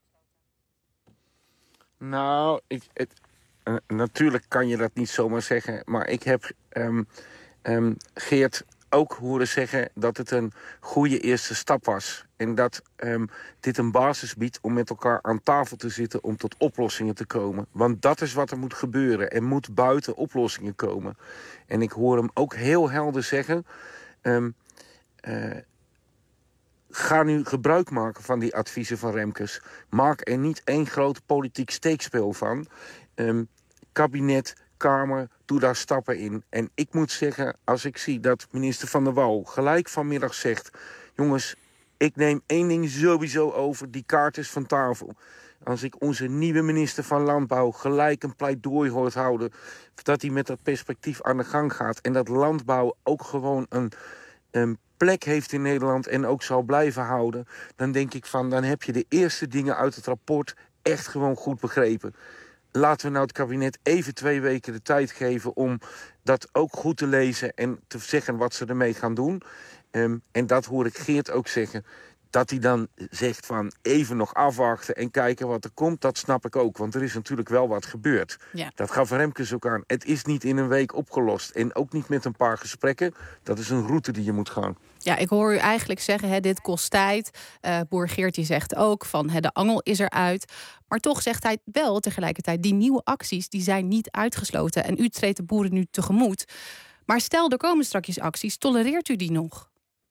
Speaker 23: Nou, ik, het, uh, natuurlijk kan je dat niet zomaar zeggen. Maar ik heb um, um, Geert ook horen zeggen dat het een goede eerste stap was. En dat um, dit een basis biedt om met elkaar aan tafel te zitten om tot oplossingen te komen. Want dat is wat er moet gebeuren. Er moet buiten oplossingen komen. En ik hoor hem ook heel helder zeggen... Um, uh, ga nu gebruik maken van die adviezen van Remkes. Maak er niet één groot politiek steekspel van. Um, kabinet, Kamer, doe daar stappen in. En ik moet zeggen, als ik zie dat minister Van der Wal gelijk vanmiddag zegt... jongens, ik neem één ding sowieso over, die kaart is van tafel. Als ik onze nieuwe minister van Landbouw gelijk een pleidooi hoort houden... dat hij met dat perspectief aan de gang gaat... en dat landbouw ook gewoon een, een plek heeft in Nederland... en ook zal blijven houden... dan denk ik van, dan heb je de eerste dingen uit het rapport echt gewoon goed begrepen. Laten we nou het kabinet even twee weken de tijd geven... om dat ook goed te lezen en te zeggen wat ze ermee gaan doen. Um, en dat hoor ik Geert ook zeggen... Dat hij dan zegt van even nog afwachten en kijken wat er komt, dat snap ik ook. Want er is natuurlijk wel wat gebeurd. Ja. Dat gaf Remkes ook aan. Het is niet in een week opgelost. En ook niet met een paar gesprekken. Dat is een route die je moet gaan.
Speaker 3: Ja, ik hoor u eigenlijk zeggen, hè, dit kost tijd. Uh, boer Geert die zegt ook van hè, de angel is eruit. Maar toch zegt hij wel tegelijkertijd, die nieuwe acties die zijn niet uitgesloten. En u treedt de boeren nu tegemoet. Maar stel, er komen straks acties, tolereert u die nog?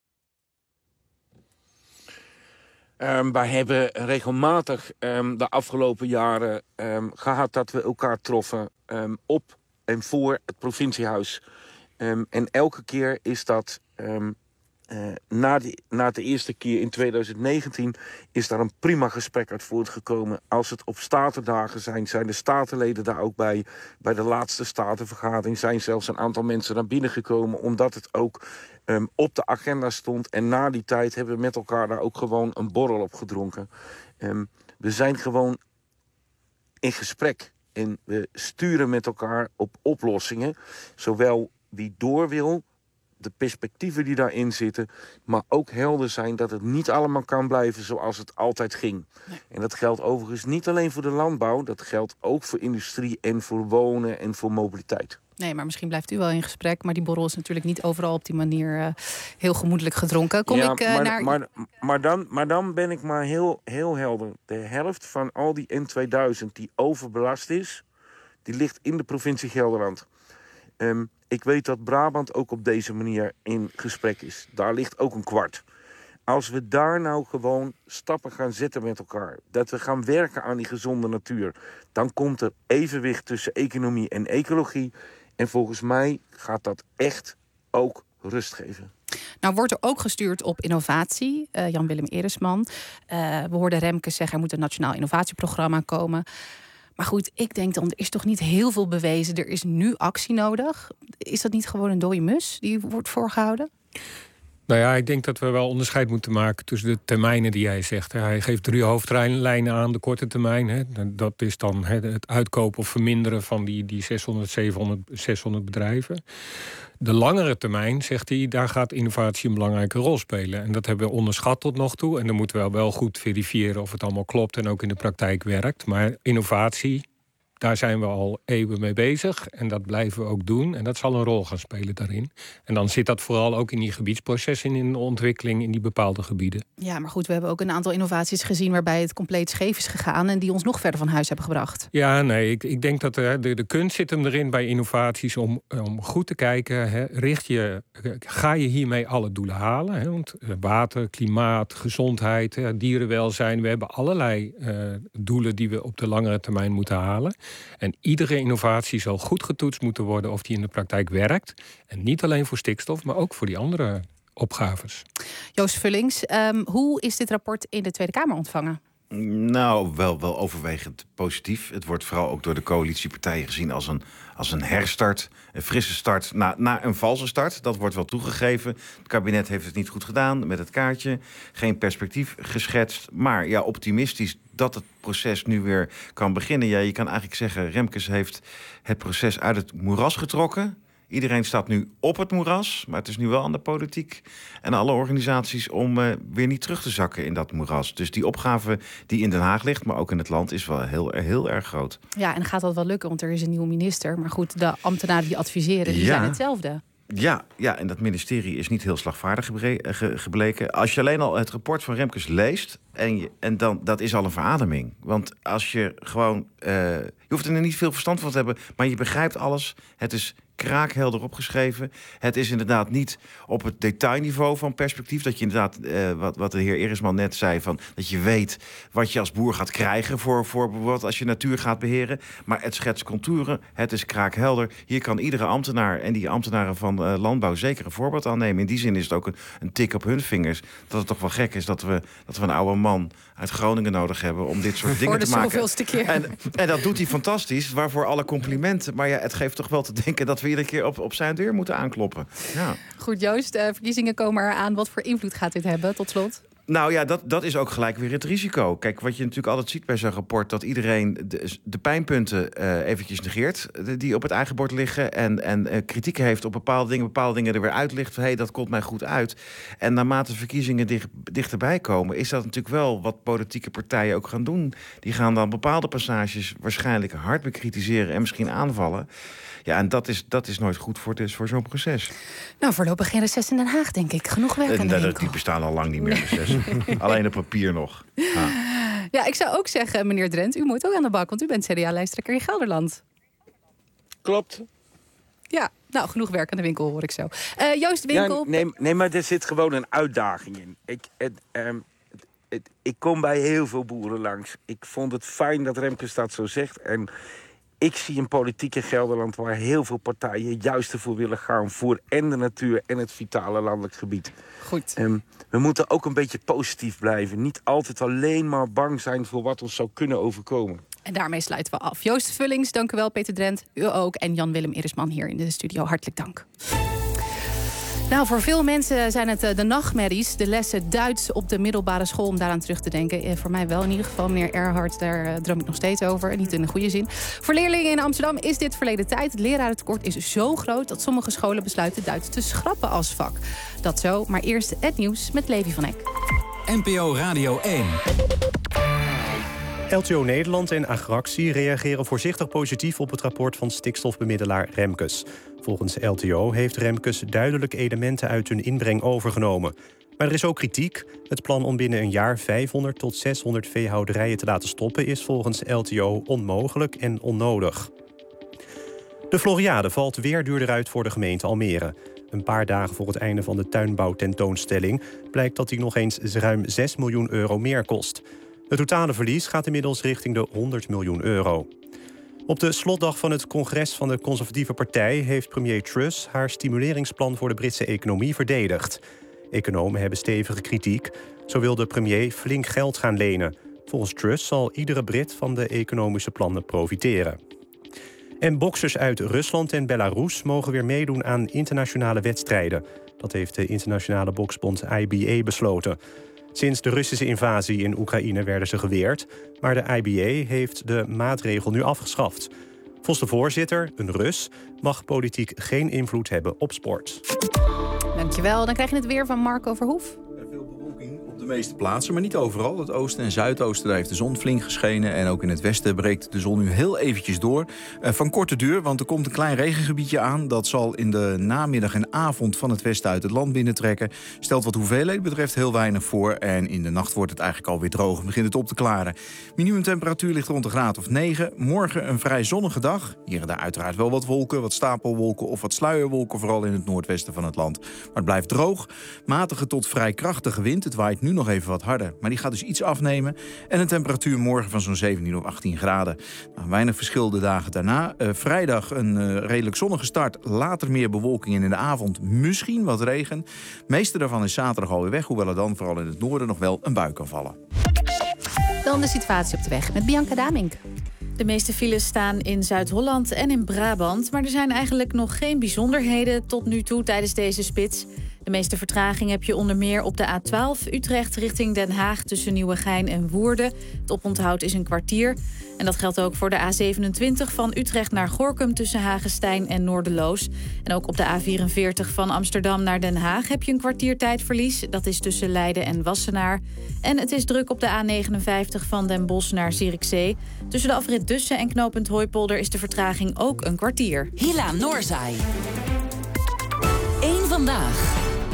Speaker 23: Um, wij hebben regelmatig um, de afgelopen jaren um, gehad dat we elkaar troffen um, op en voor het provinciehuis. Um, en elke keer is dat... Um, Uh, na, die, na de eerste keer in twintig negentien is daar een prima gesprek uit voortgekomen. Als het op statendagen zijn, zijn de statenleden daar ook bij. Bij de laatste statenvergadering zijn zelfs een aantal mensen naar binnen gekomen, omdat het ook um, op de agenda stond. En na die tijd hebben we met elkaar daar ook gewoon een borrel op gedronken. Um, we zijn gewoon in gesprek en we sturen met elkaar op oplossingen. Zowel wie door wil, de perspectieven die daarin zitten, maar ook helder zijn dat het niet allemaal kan blijven zoals het altijd ging. Nee. En dat geldt overigens niet alleen voor de landbouw, dat geldt ook voor industrie en voor wonen en voor mobiliteit.
Speaker 3: Nee, maar misschien blijft u wel in gesprek, maar die borrel is natuurlijk niet overal op die manier uh, heel gemoedelijk gedronken. Kom
Speaker 23: ja,
Speaker 3: ik uh,
Speaker 23: maar,
Speaker 3: naar...
Speaker 23: maar, maar, dan, maar dan ben ik maar heel, heel helder. De helft van al die N tweeduizend die overbelast is, die ligt in de provincie Gelderland. Um, Ik weet dat Brabant ook op deze manier in gesprek is. Daar ligt ook een kwart. Als we daar nou gewoon stappen gaan zetten met elkaar, dat we gaan werken aan die gezonde natuur, dan komt er evenwicht tussen economie en ecologie. En volgens mij gaat dat echt ook rust geven.
Speaker 3: Nou wordt er ook gestuurd op innovatie. Uh, Jan-Willem Eresman. Uh, we hoorden Remkes zeggen, er moet een nationaal innovatieprogramma komen. Maar goed, ik denk dan, er is toch niet heel veel bewezen. Er is nu actie nodig. Is dat niet gewoon een dode mus die wordt voorgehouden?
Speaker 22: Nou ja, ik denk dat we wel onderscheid moeten maken tussen de termijnen die jij zegt. Hij geeft drie hoofdlijnen aan, de korte termijn. Hè. Dat is dan het uitkopen of verminderen van die, die zeshonderd, zevenhonderd, zeshonderd bedrijven. De langere termijn, zegt hij, daar gaat innovatie een belangrijke rol spelen. En dat hebben we onderschat tot nog toe. En dan moeten we wel goed verifiëren of het allemaal klopt en ook in de praktijk werkt. Maar innovatie, daar zijn we al eeuwen mee bezig. En dat blijven we ook doen. En dat zal een rol gaan spelen daarin. En dan zit dat vooral ook in die gebiedsprocessen, in de ontwikkeling in die bepaalde gebieden.
Speaker 3: Ja, maar goed, we hebben ook een aantal innovaties gezien waarbij het compleet scheef is gegaan en die ons nog verder van huis hebben gebracht.
Speaker 22: Ja, nee, ik, ik denk dat de, de, de kunst zit hem erin bij innovaties om, om goed te kijken. Hè, richt je, ga je hiermee alle doelen halen? Hè, want water, klimaat, gezondheid, hè, dierenwelzijn. We hebben allerlei uh, doelen die we op de langere termijn moeten halen. En iedere innovatie zal goed getoetst moeten worden of die in de praktijk werkt. En niet alleen voor stikstof, maar ook voor die andere opgaves.
Speaker 3: Joost Vullings, um, hoe is dit rapport in de Tweede Kamer ontvangen?
Speaker 21: Nou, wel, wel overwegend positief. Het wordt vooral ook door de coalitiepartijen gezien als een, als een herstart. Een frisse start na, na een valse start. Dat wordt wel toegegeven. Het kabinet heeft het niet goed gedaan met het kaartje. Geen perspectief geschetst. Maar ja, optimistisch dat het proces nu weer kan beginnen. Ja, je kan eigenlijk zeggen, Remkes heeft het proces uit het moeras getrokken. Iedereen staat nu op het moeras, maar het is nu wel aan de politiek en alle organisaties om uh, weer niet terug te zakken in dat moeras. Dus die opgave die in Den Haag ligt, maar ook in het land, is wel heel, heel erg groot.
Speaker 3: Ja, en gaat dat wel lukken, want er is een nieuwe minister. Maar goed, de ambtenaren die adviseren, die
Speaker 21: ja.
Speaker 3: zijn hetzelfde.
Speaker 21: Ja, ja, en dat ministerie is niet heel slagvaardig gebre- ge- gebleken. Als je alleen al het rapport van Remkes leest, en, je, en dan, dat is al een verademing. Want als je gewoon, uh, je hoeft er niet veel verstand van te hebben, maar je begrijpt alles. Het is kraakhelder opgeschreven. Het is inderdaad niet op het detailniveau van perspectief. Dat je inderdaad, uh, wat, wat de heer Eresman net zei, van dat je weet wat je als boer gaat krijgen voor, voor bijvoorbeeld als je natuur gaat beheren. Maar het schetst contouren, het is kraakhelder. Hier kan iedere ambtenaar en die ambtenaren van uh, landbouw zeker een voorbeeld aan nemen. In die zin is het ook een, een tik op hun vingers. Dat het toch wel gek is dat we, dat we een oude man uit Groningen nodig hebben om dit soort dingen te maken.
Speaker 3: Keer.
Speaker 21: En, en dat doet hij fantastisch, waarvoor alle complimenten. Maar ja, het geeft toch wel te denken dat we iedere keer op, op zijn deur moeten aankloppen. Ja.
Speaker 3: Goed, Joost, uh, verkiezingen komen eraan. Wat voor invloed gaat dit hebben, tot slot?
Speaker 21: Nou ja, dat, dat is ook gelijk weer het risico. Kijk, wat je natuurlijk altijd ziet bij zo'n rapport, dat iedereen de, de pijnpunten uh, eventjes negeert die op het eigen bord liggen. En, en uh, kritiek heeft op bepaalde dingen, bepaalde dingen er weer uitlicht. Hé, hey, dat komt mij goed uit. En naarmate verkiezingen dicht, dichterbij komen, is dat natuurlijk wel wat politieke partijen ook gaan doen. Die gaan dan bepaalde passages waarschijnlijk hard bekritiseren en misschien aanvallen. Ja, en dat is, dat is nooit goed voor, dus voor zo'n proces.
Speaker 3: Nou, voorlopig geen reces in Den Haag, denk ik. Genoeg werk aan de
Speaker 21: en,
Speaker 3: winkel.
Speaker 21: Die bestaan al lang niet meer, recessen. Alleen op papier nog. Ja.
Speaker 3: Ja, ik zou ook zeggen, meneer Drent, u moet ook aan de bak, want u bent C D A-lijsttrekker in Gelderland.
Speaker 23: Klopt.
Speaker 3: Ja, nou, genoeg werk aan de winkel, hoor ik zo. Uh, Joost Winkel...
Speaker 23: Ja, nee, nee, maar er zit gewoon een uitdaging in. Ik, het, um, het, het, ik kom bij heel veel boeren langs. Ik vond het fijn dat Remkes dat zo zegt. En Ik zie een politiek in Gelderland waar heel veel partijen juist ervoor willen gaan. Voor en de natuur en het vitale landelijk gebied.
Speaker 3: Goed.
Speaker 23: Um, we moeten ook een beetje positief blijven. Niet altijd alleen maar bang zijn voor wat ons zou kunnen overkomen.
Speaker 3: En daarmee sluiten we af. Joost Vullings, dank u wel. Peter Drent, u ook. En Jan-Willem Erisman hier in de studio. Hartelijk dank. Nou, voor veel mensen zijn het de nachtmerries, de lessen Duits op de middelbare school, om daaraan terug te denken. Eh, voor mij wel in ieder geval, meneer Erhard, daar uh, droom ik nog steeds over. Niet in de goede zin. Voor leerlingen in Amsterdam is dit verleden tijd. Het lerarentekort is zo groot dat sommige scholen besluiten Duits te schrappen als vak. Dat zo, maar eerst het nieuws met Levi van Eck.
Speaker 18: N P O Radio één.
Speaker 1: L T O Nederland en Agractie reageren voorzichtig positief op het rapport van stikstofbemiddelaar Remkes. Volgens L T O heeft Remkes duidelijk elementen uit hun inbreng overgenomen. Maar er is ook kritiek. Het plan om binnen een jaar vijfhonderd tot zeshonderd veehouderijen te laten stoppen is volgens L T O onmogelijk en onnodig. De Floriade valt weer duurder uit voor de gemeente Almere. Een paar dagen voor het einde van de tuinbouwtentoonstelling blijkt dat die nog eens ruim zes miljoen euro meer kost. Het totale verlies gaat inmiddels richting de honderd miljoen euro. Op de slotdag van het congres van de Conservatieve Partij heeft premier Truss haar stimuleringsplan voor de Britse economie verdedigd. Economen hebben stevige kritiek. Zo wil de premier flink geld gaan lenen. Volgens Truss zal iedere Brit van de economische plannen profiteren. En boksers uit Rusland en Belarus mogen weer meedoen aan internationale wedstrijden. Dat heeft de internationale boksbond I B A besloten. Sinds de Russische invasie in Oekraïne werden ze geweerd, maar de I B A heeft de maatregel nu afgeschaft. Volgens de voorzitter, een Rus, mag politiek geen invloed hebben op sport.
Speaker 3: Dankjewel. Dan krijg je het weer van Marco Verhoef.
Speaker 10: De meeste plaatsen, maar niet overal. Het oosten en zuidoosten, daar heeft de zon flink geschenen. En ook in het westen breekt de zon nu heel eventjes door. Uh, van korte duur, want er komt een klein regengebiedje aan. Dat zal in de namiddag en avond van het westen uit het land binnentrekken. Stelt wat hoeveelheid betreft heel weinig voor. En in de nacht wordt het eigenlijk alweer droog en begint het op te klaren. Minimumtemperatuur ligt rond een graad of negen. Morgen een vrij zonnige dag. Hier en daar uiteraard wel wat wolken, wat stapelwolken of wat sluierwolken. Vooral in het noordwesten van het land. Maar het blijft droog. Matige tot vrij krachtige wind. Het waait nu nog even wat harder, maar die gaat dus iets afnemen. En een temperatuur morgen van zo'n zeventien of achttien graden. Nou, weinig verschil de dagen daarna. Uh, vrijdag een uh, redelijk zonnige start. Later meer bewolking en in de avond misschien wat regen. Het meeste daarvan is zaterdag alweer weg, hoewel er dan vooral in het noorden nog wel een bui kan vallen.
Speaker 3: Dan de situatie op de weg met Bianca Damink.
Speaker 8: De meeste files staan in Zuid-Holland en in Brabant, maar er zijn eigenlijk nog geen bijzonderheden tot nu toe tijdens deze spits. De meeste vertraging heb je onder meer op de A twaalf Utrecht richting Den Haag tussen Nieuwegein en Woerden. Het oponthoud is een kwartier. En dat geldt ook voor de A zevenentwintig van Utrecht naar Gorinchem tussen Hagestein en Noorderloos. En ook op de A vierenveertig van Amsterdam naar Den Haag heb je een kwartier tijdverlies. Dat is tussen Leiden en Wassenaar. En het is druk op de A negenenvijftig van Den Bosch naar Zierikzee. Tussen de afrit Dussen en knooppunt Hooipolder is de vertraging ook een kwartier.
Speaker 2: Hila Noorzai. Eén vandaag.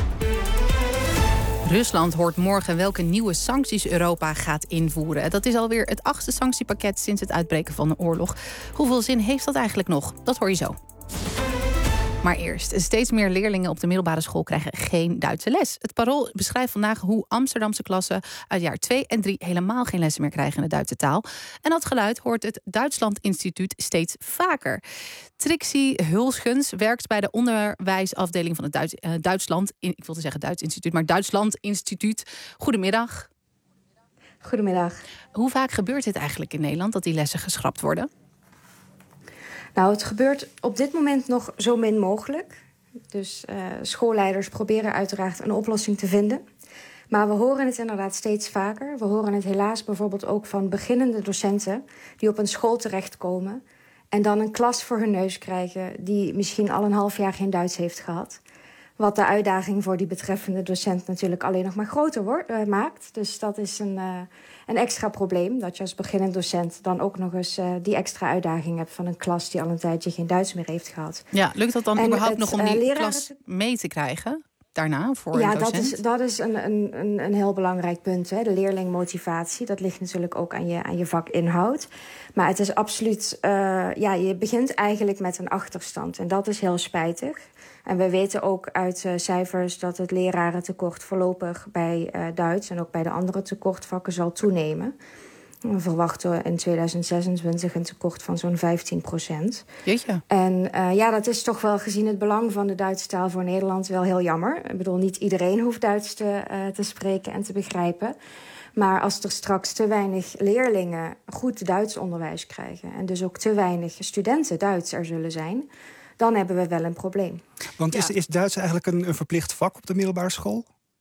Speaker 3: Rusland hoort morgen welke nieuwe sancties Europa gaat invoeren. Dat is alweer het achtste sanctiepakket sinds het uitbreken van de oorlog. Hoeveel zin heeft dat eigenlijk nog? Dat hoor je zo. Maar eerst, steeds meer leerlingen op de middelbare school krijgen geen Duitse les. Het Parool beschrijft vandaag hoe Amsterdamse klassen uit jaar twee en drie helemaal geen lessen meer krijgen in de Duitse taal. En dat geluid hoort het Duitsland Instituut steeds vaker. Trixie Hulsgens werkt bij de onderwijsafdeling van het Duits, uh, Duitsland, in, ik wilde zeggen Duits Instituut, maar Duitsland Instituut. Goedemiddag.
Speaker 11: Goedemiddag.
Speaker 3: Hoe vaak gebeurt dit eigenlijk in Nederland, dat die lessen geschrapt worden?
Speaker 11: Nou, het gebeurt op dit moment nog zo min mogelijk. Dus uh, schoolleiders proberen uiteraard een oplossing te vinden. Maar we horen het inderdaad steeds vaker. We horen het helaas bijvoorbeeld ook van beginnende docenten die op een school terechtkomen en dan een klas voor hun neus krijgen die misschien al een half jaar geen Duits heeft gehad. Wat de uitdaging voor die betreffende docent natuurlijk alleen nog maar groter wordt, uh, maakt. Dus dat is een, uh, een extra probleem. Dat je als beginnend docent dan ook nog eens uh, die extra uitdaging hebt van een klas die al een tijdje geen Duits meer heeft gehad.
Speaker 3: Ja, lukt dat dan en überhaupt
Speaker 11: het,
Speaker 3: nog om die
Speaker 11: uh,
Speaker 3: klas mee te krijgen? Daarna voor
Speaker 11: ja,
Speaker 3: een docent?
Speaker 11: dat is, dat is een, een, een heel belangrijk punt. Hè. De leerlingmotivatie, dat ligt natuurlijk ook aan je, aan je vakinhoud. Maar het is absoluut, uh, ja, je begint eigenlijk met een achterstand. En dat is heel spijtig. En we weten ook uit uh, cijfers dat het lerarentekort voorlopig bij uh, Duits en ook bij de andere tekortvakken zal toenemen. We verwachten in tweeduizend zesentwintig een tekort van zo'n vijftien procent.
Speaker 3: Jeetje.
Speaker 11: En uh, ja, dat is toch wel gezien het belang van de Duitse taal voor Nederland wel heel jammer. Ik bedoel, niet iedereen hoeft Duits te, uh, te spreken en te begrijpen. Maar als er straks te weinig leerlingen goed Duits onderwijs krijgen... en dus ook te weinig studenten Duits er zullen zijn... dan hebben we wel een probleem.
Speaker 19: Want
Speaker 11: ja.
Speaker 19: is, is Duits eigenlijk een, een verplicht vak op de middelbare school?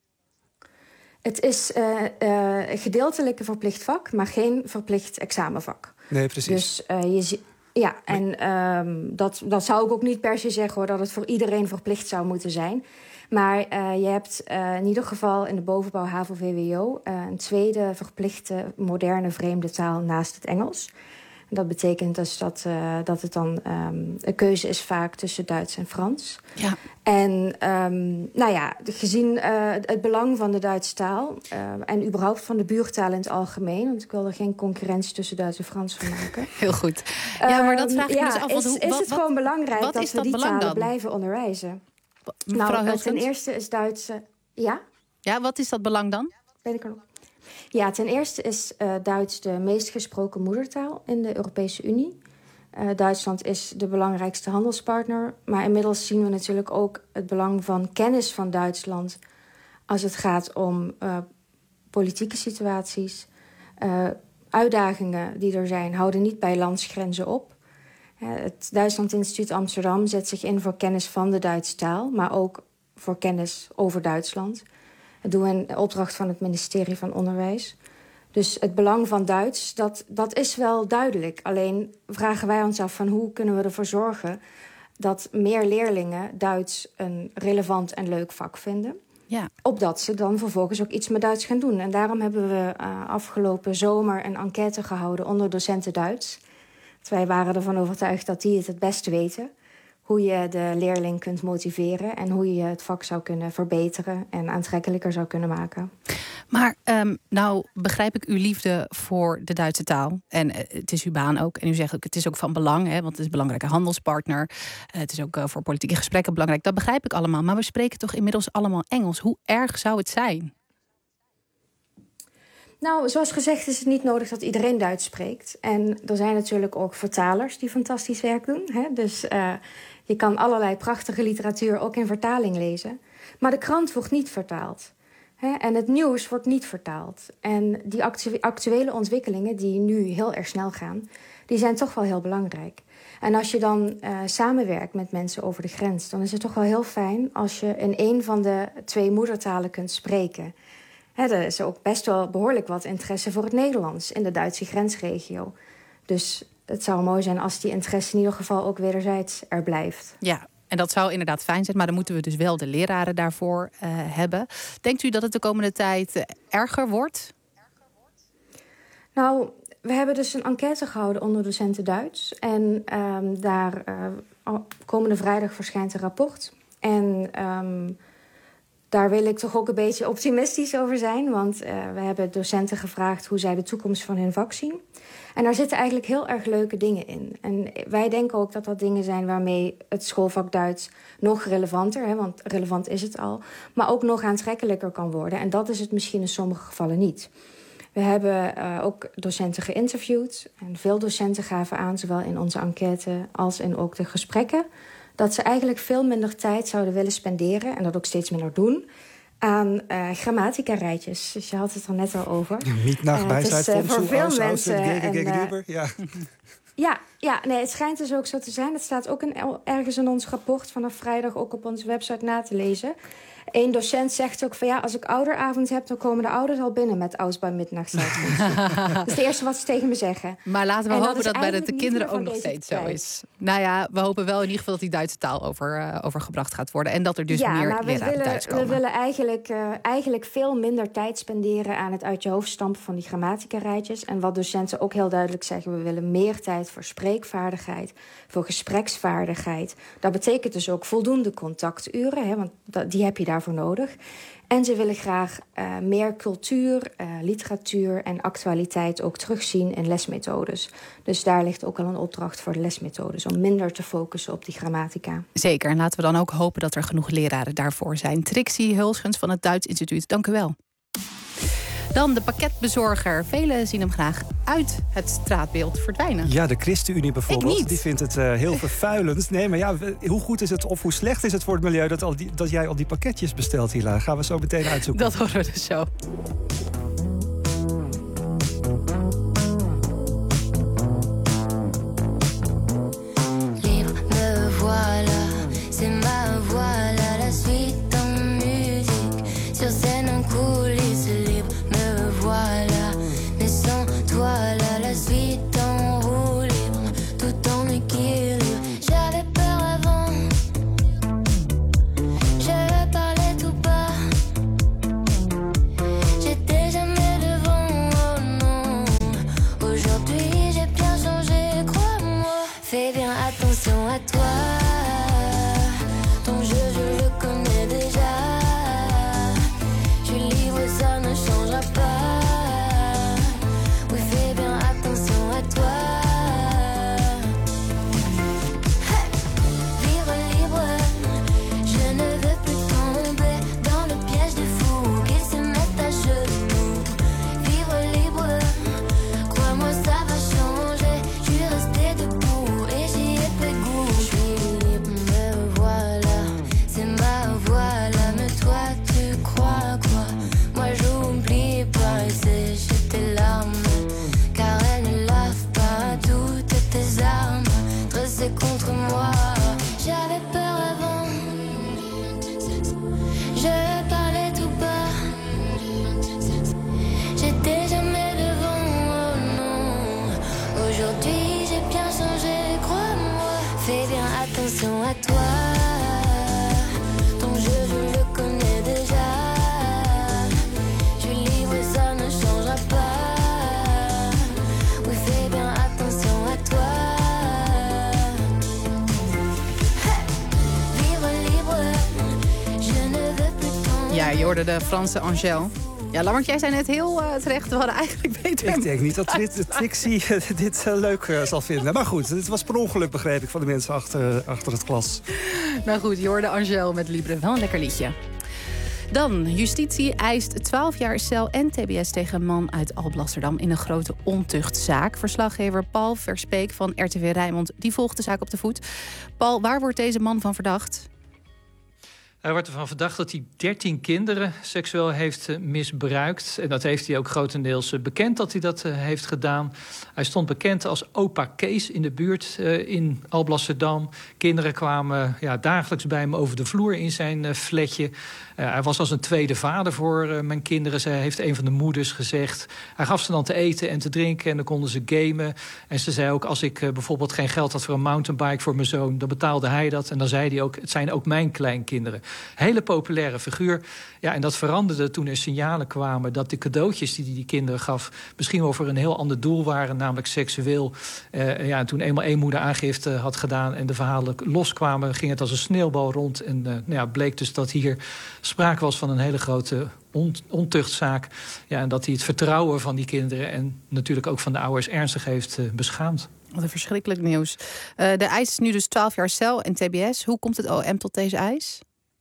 Speaker 11: Het is uh, uh, gedeeltelijk een verplicht vak, maar geen verplicht examenvak.
Speaker 19: Nee, precies.
Speaker 11: Dus uh, je ziet... Ja, en um, dat, dat zou ik ook niet per se zeggen, hoor, dat het voor iedereen verplicht zou moeten zijn. Maar uh, je hebt uh, in ieder geval in de bovenbouw H A V O V W O... Uh, een tweede verplichte moderne vreemde taal naast het Engels. En dat betekent dus dat, uh, dat het dan um, een keuze is vaak tussen Duits en Frans.
Speaker 3: Ja.
Speaker 11: En um, nou ja, gezien uh, het belang van de Duitse taal... Uh, en überhaupt van de buurtalen in het algemeen... want ik wil er geen concurrentie tussen Duits en Frans van maken.
Speaker 3: Heel goed. Ja, maar dat vraag ik
Speaker 11: um,
Speaker 3: me
Speaker 11: ja,
Speaker 3: dus af.
Speaker 11: Is,
Speaker 3: hoe,
Speaker 11: is
Speaker 3: wat,
Speaker 11: het
Speaker 3: wat,
Speaker 11: gewoon belangrijk
Speaker 3: wat
Speaker 11: dat
Speaker 3: is
Speaker 11: we
Speaker 3: dat
Speaker 11: die
Speaker 3: belang
Speaker 11: talen
Speaker 3: dan?
Speaker 11: blijven onderwijzen?
Speaker 3: Mevrouw
Speaker 11: Nou, uh,
Speaker 3: Hilschens?
Speaker 11: ten eerste is Duits... Uh, ja?
Speaker 3: Ja, wat is dat belang dan?
Speaker 11: Ben ik er nog? Ja, ten eerste is uh, Duits de meest gesproken moedertaal in de Europese Unie. Uh, Duitsland is de belangrijkste handelspartner. Maar inmiddels zien we natuurlijk ook het belang van kennis van Duitsland... als het gaat om uh, politieke situaties. Uh, uitdagingen die er zijn houden niet bij landsgrenzen op. Uh, het Duitsland Instituut Amsterdam zet zich in voor kennis van de Duitse taal... maar ook voor kennis over Duitsland. Dat doen we in opdracht van het ministerie van Onderwijs... Dus het belang van Duits, dat, dat is wel duidelijk. Alleen vragen wij ons af van hoe kunnen we ervoor zorgen... dat meer leerlingen Duits een relevant en leuk vak vinden.
Speaker 3: Ja.
Speaker 11: Opdat ze dan vervolgens ook iets met Duits gaan doen. En daarom hebben we uh, afgelopen zomer een enquête gehouden onder docenten Duits. Want wij waren ervan overtuigd dat die het het best weten... hoe je de leerling kunt motiveren... en hoe je het vak zou kunnen verbeteren en aantrekkelijker zou kunnen maken.
Speaker 3: Maar um, nou begrijp ik uw liefde voor de Duitse taal. En uh, het is uw baan ook. En u zegt ook, het is ook van belang, hè, want het is een belangrijke handelspartner. Uh, het is ook uh, voor politieke gesprekken belangrijk. Dat begrijp ik allemaal. Maar we spreken toch inmiddels allemaal Engels. Hoe erg zou het zijn?
Speaker 11: Nou, zoals gezegd is het niet nodig dat iedereen Duits spreekt. En er zijn natuurlijk ook vertalers die fantastisch werk doen. Hè? Dus uh, je kan allerlei prachtige literatuur ook in vertaling lezen. Maar de krant wordt niet vertaald. Hè? En het nieuws wordt niet vertaald. En die actu- actuele ontwikkelingen die nu heel erg snel gaan... die zijn toch wel heel belangrijk. En als je dan uh, samenwerkt met mensen over de grens... dan is het toch wel heel fijn als je in een van de twee moedertalen kunt spreken... He, er is ook best wel behoorlijk wat interesse voor het Nederlands... in de Duitse grensregio. Dus het zou mooi zijn als die interesse in ieder geval ook wederzijds er blijft.
Speaker 3: Ja, en dat zou inderdaad fijn zijn... maar dan moeten we dus wel de leraren daarvoor uh, hebben. Denkt u dat het de komende tijd uh, erger wordt?
Speaker 11: Nou, we hebben dus een enquête gehouden onder docenten Duits. En um, daar uh, komende vrijdag verschijnt een rapport. En... Um, Daar wil ik toch ook een beetje optimistisch over zijn. Want uh, we hebben docenten gevraagd hoe zij de toekomst van hun vak zien. En daar zitten eigenlijk heel erg leuke dingen in. En wij denken ook dat dat dingen zijn waarmee het schoolvak Duits nog relevanter... Hè, want relevant is het al, maar ook nog aantrekkelijker kan worden. En dat is het misschien in sommige gevallen niet. We hebben uh, ook docenten geïnterviewd. En veel docenten gaven aan, zowel in onze enquête als in ook de gesprekken... dat ze eigenlijk veel minder tijd zouden willen spenderen... en dat ook steeds minder doen, aan uh, grammatica-rijtjes. Dus je had het er net al over.
Speaker 19: Ja, niet nach
Speaker 11: uh,
Speaker 19: bijzeit
Speaker 11: uh,
Speaker 19: van
Speaker 11: voor veel
Speaker 19: aus,
Speaker 11: mensen...
Speaker 19: aus, gegen,
Speaker 11: en,
Speaker 19: gegenüber, ja.
Speaker 11: Ja, ja nee, het schijnt dus ook zo te zijn. Het staat ook in, ergens in ons rapport vanaf vrijdag... ook op onze website na te lezen. Eén docent zegt ook van ja, als ik ouderavond heb... dan komen de ouders al binnen met aus bij Midnachtszeit. Dat is het eerste wat ze tegen me zeggen.
Speaker 3: Maar laten we
Speaker 11: en
Speaker 3: hopen dat, dat bij de, de kinderen ook nog
Speaker 11: deze
Speaker 3: steeds
Speaker 11: tijd.
Speaker 3: zo is. Nou ja, we hopen wel in ieder geval dat die Duitse taal over, uh, overgebracht gaat worden. En dat er dus
Speaker 11: ja,
Speaker 3: meer
Speaker 11: maar we
Speaker 3: leraren
Speaker 11: willen,
Speaker 3: Duits komen.
Speaker 11: we willen eigenlijk, uh, eigenlijk veel minder tijd spenderen... aan het uit je hoofd stampen van die grammatica-rijtjes. En wat docenten ook heel duidelijk zeggen... we willen meer tijd voor spreekvaardigheid, voor gespreksvaardigheid. Dat betekent dus ook voldoende contacturen, hè, want dat, die heb je daarvoor nodig. En ze willen graag uh, meer cultuur, uh, literatuur en actualiteit ook terugzien in lesmethodes. Dus daar ligt ook al een opdracht voor de lesmethodes... om minder te focussen op die grammatica.
Speaker 3: Zeker, en laten we dan ook hopen dat er genoeg leraren daarvoor zijn. Trixie Hulschens van het Duits Instituut, dank u wel. Dan de pakketbezorger. Velen zien hem graag uit het straatbeeld verdwijnen.
Speaker 19: Ja, de ChristenUnie bijvoorbeeld. Die vindt het uh, heel vervuilend. Nee, maar ja, hoe goed is het of hoe slecht is het voor het milieu... dat, al die, dat jij al die pakketjes bestelt, Hila? Gaan we zo meteen uitzoeken.
Speaker 3: Dat horen we dus zo.
Speaker 12: À toi, ton jeu je le connais déjà. Je suis libre, ça ne changera pas. Oui, fais bien attention à toi. Hey! Vivre libre, je ne veux plus tomber dans le piège des fous qui se mettent à genoux. Vivre libre, crois-moi ça va changer. Je suis restée debout et j'y ai fait goût. Je suis libre, me voilà, c'est ma voix là. Mais toi tu crois quoi? Moi j'oublie pas et sécher tes larmes, car elles ne lavent pas toutes tes armes dressées contre moi. J'avais peur avant, je parlais tout bas. J'étais jamais devant, oh non. Aujourd'hui j'ai bien changé, crois-moi. Fais bien attention à toi. Ton jeu je le connais déjà. Je suis libre, ça ne changera pas. Oui, fais bien attention à toi. Hey! Vivre libre, je ne veux plus tomber.
Speaker 3: Ja, je hoorde de Franse Angèle. Ja, Lammert, jij zei net heel uh, terecht, we hadden eigenlijk beter...
Speaker 19: Ik denk niet dat Trit- Trixie dit uh, leuk uh, zal vinden. Maar goed, het was per ongeluk, begreep ik, van de mensen achter, achter het glas.
Speaker 3: Nou goed, je hoorde Angèle met Libre. Wel een lekker liedje. Dan, justitie eist twaalf jaar cel en tbs tegen een man uit Alblasserdam in een grote ontuchtzaak. Verslaggever Paul Verspeek van R T V Rijnmond, die volgt de zaak op de voet. Paul, waar wordt deze man van verdacht?
Speaker 13: Hij wordt ervan verdacht dat hij dertien kinderen seksueel heeft misbruikt. En dat heeft hij ook grotendeels bekend dat hij dat heeft gedaan. Hij stond bekend als opa Kees in de buurt uh, in Alblasserdam. Kinderen kwamen ja, dagelijks bij hem over de vloer in zijn uh, flatje. Uh, hij was als een tweede vader voor uh, mijn kinderen, zij heeft een van de moeders gezegd. Hij gaf ze dan te eten en te drinken en dan konden ze gamen. En ze zei ook, als ik uh, bijvoorbeeld geen geld had voor een mountainbike voor mijn zoon, dan betaalde hij dat. En dan zei hij ook, het zijn ook mijn kleinkinderen. Hele populaire figuur. Ja, en dat veranderde toen er signalen kwamen dat de cadeautjes die hij die kinderen gaf misschien wel voor een heel ander doel waren, namelijk seksueel. Uh, ja, en toen eenmaal één moeder aangifte had gedaan en de verhalen loskwamen, ging het als een sneeuwbal rond. En uh, nou ja, bleek dus dat hier sprake was van een hele grote ont- ontuchtzaak. Ja, en dat hij het vertrouwen van die kinderen en natuurlijk ook van de ouders ernstig heeft uh, beschaamd.
Speaker 3: Wat een verschrikkelijk nieuws. Uh, de eis is nu dus twaalf jaar cel en tbs. Hoe komt het O M tot deze eis?